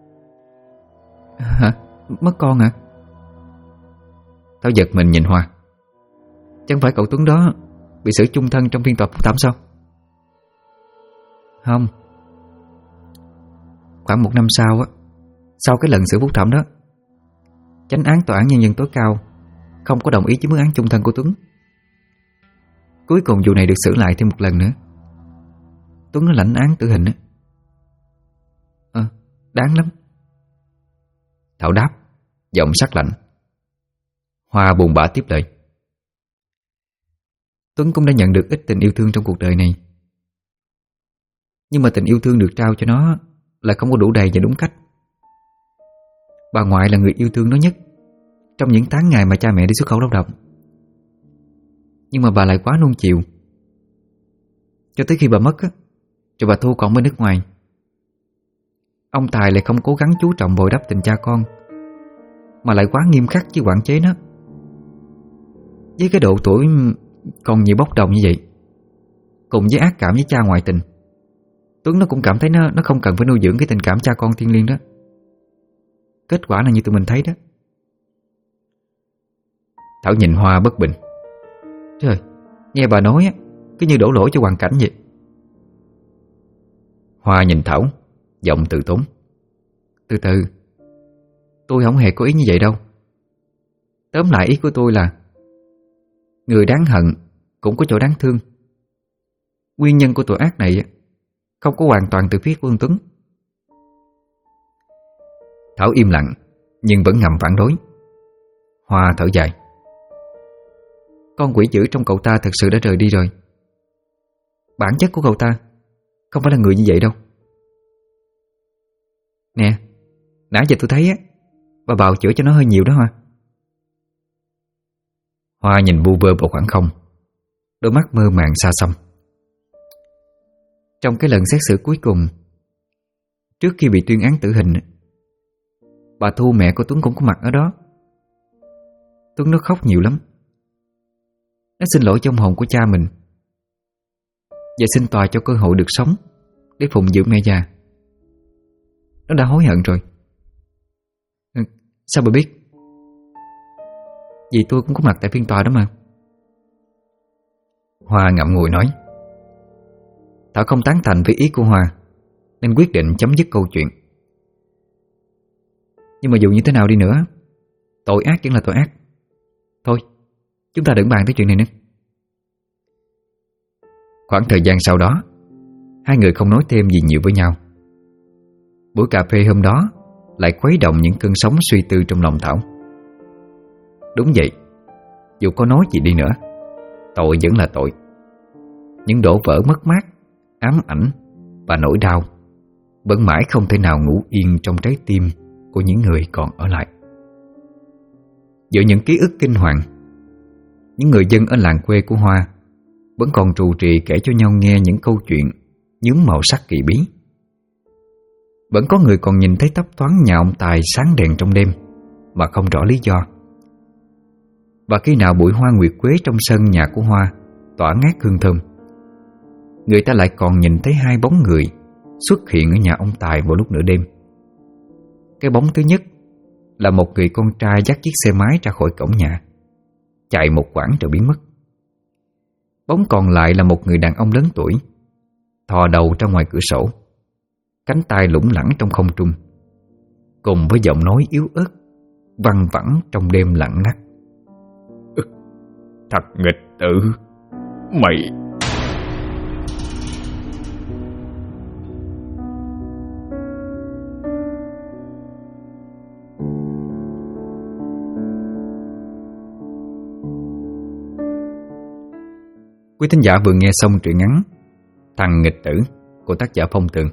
Hả? Mất con hả? Thảo giật mình nhìn Hoa. Chẳng phải cậu Tuấn đó bị xử chung thân trong phiên tòa phúc thẩm sao? Không. Khoảng 1 năm sau á, sau cái lần xử phúc thẩm đó, chánh án tòa án nhân dân tối cao không có đồng ý với mức án chung thân của Tuấn. Cuối cùng vụ này được xử lại thêm một lần nữa. Tuấn nó lãnh án tử hình á. Đáng lắm. Thảo đáp, giọng sắc lạnh. Hoa buồn bã tiếp lời. Tuấn cũng đã nhận được ít tình yêu thương trong cuộc đời này, nhưng mà tình yêu thương được trao cho nó là không có đủ đầy và đúng cách. Bà ngoại là người yêu thương nó nhất trong những tháng ngày mà cha mẹ đi xuất khẩu lao động. Nhưng mà bà lại quá nuông chiều, cho tới khi bà mất á, rồi bà Thu còn bên nước ngoài. Ông Tài lại không cố gắng chú trọng bồi đắp tình cha con, mà lại quá nghiêm khắc với quản chế nó. Với cái độ tuổi còn nhiều bốc đồng như vậy, cùng với ác cảm với cha ngoại tình, Tuấn nó cũng cảm thấy nó không cần phải nuôi dưỡng cái tình cảm cha con thiêng liêng đó. Kết quả là như tụi mình thấy đó. Thảo nhìn Hoa bất bình. Trời, nghe bà nói á, cứ như đổ lỗi cho hoàn cảnh vậy. Hoa nhìn Thảo, giọng từ tốn. Từ từ, tôi không hề có ý như vậy đâu. Tóm lại ý của tôi là người đáng hận cũng có chỗ đáng thương. Nguyên nhân của tội ác này không có hoàn toàn từ phía của ông Tuấn. Thảo im lặng nhưng vẫn ngầm phản đối. Hoa thở dài. Con quỷ dữ trong cậu ta thật sự đã rời đi rồi. Bản chất của cậu ta không phải là người như vậy đâu. Nè, nãy giờ tôi thấy á, bà bào chữa cho nó hơi nhiều đó Hoa. Hoa nhìn vu vơ vào khoảng không, đôi mắt mơ màng xa xăm. Trong cái lần xét xử cuối cùng, trước khi bị tuyên án tử hình, bà Thu mẹ của Tuấn cũng có mặt ở đó. Tuấn nó khóc nhiều lắm. Nó xin lỗi trong hồn của cha mình và xin tòa cho cơ hội được sống để phụng dưỡng mẹ già. Nó đã hối hận rồi. Sao bà biết? Vì tôi cũng có mặt tại phiên tòa đó mà. Hoa ngậm ngùi nói. Thảo không tán thành với ý của Hoa, nên quyết định chấm dứt câu chuyện. Nhưng mà dù như thế nào đi nữa, tội ác vẫn là tội ác. Thôi, chúng ta đừng bàn tới chuyện này nữa. Khoảng thời gian sau đó, Hai người không nói thêm gì nhiều với nhau. Buổi cà phê hôm đó lại khuấy động những cơn sóng suy tư trong lòng Thảo. Đúng vậy, dù có nói gì đi nữa, tội vẫn là tội. Những đổ vỡ mất mát, ám ảnh và nỗi đau vẫn mãi không thể nào ngủ yên trong trái tim của những người còn ở lại. Giữa những ký ức kinh hoàng, những người dân ở làng quê của Hoa vẫn còn trù trì kể cho nhau nghe những câu chuyện nhuốm màu sắc kỳ bí. Vẫn có người còn nhìn thấy thấp thoáng nhà ông Tài sáng đèn trong đêm mà không rõ lý do. Và khi nào bụi hoa nguyệt quế trong sân nhà của Hoa tỏa ngát hương thơm, người ta lại còn nhìn thấy hai bóng người xuất hiện ở nhà ông Tài vào lúc nửa đêm. Cái bóng thứ nhất là một người con trai dắt chiếc xe máy ra khỏi cổng nhà, chạy một quãng rồi biến mất. Bóng còn lại là một người đàn ông lớn tuổi, thò đầu ra ngoài cửa sổ, cánh tay lủng lẳng trong không trung, cùng với giọng nói yếu ớt văng vẳng trong đêm lặng ngắt. Thật nghịch tử, mày... Quý thính giả vừa nghe xong truyện ngắn Thằng Nghịch Tử của tác giả Phong Tường.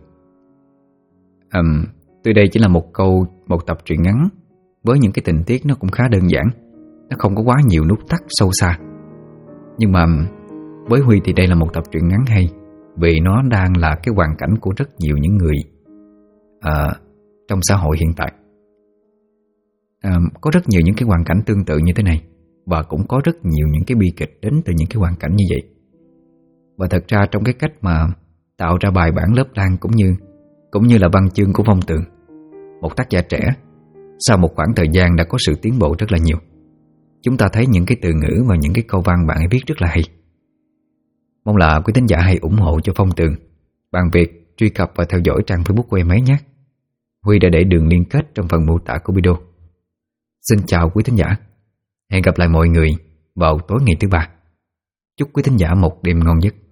Từ đây chỉ là một tập truyện ngắn với những cái tình tiết nó cũng khá đơn giản, nó không có quá nhiều nút thắt sâu xa. Nhưng mà với Huy thì đây là một tập truyện ngắn hay, vì nó đang là cái hoàn cảnh của rất nhiều những người trong xã hội hiện tại. Có rất nhiều những cái hoàn cảnh tương tự như thế này, và cũng có rất nhiều những cái bi kịch đến từ những cái hoàn cảnh như vậy. Và thật ra trong cái cách mà tạo ra bài bản lớp lang cũng như là văn chương của Phong Tường, một tác giả trẻ, sau một khoảng thời gian đã có sự tiến bộ rất là nhiều. Chúng ta thấy những cái từ ngữ và những cái câu văn bạn ấy viết rất là hay. Mong là quý thính giả hãy ủng hộ cho Phong Tường bằng việc truy cập và theo dõi trang Facebook của em ấy nhé. Huy đã để đường liên kết trong phần mô tả của video. Xin chào quý thính giả. Hẹn gặp lại mọi người vào tối ngày thứ Ba. Chúc quý thính giả một đêm ngon giấc.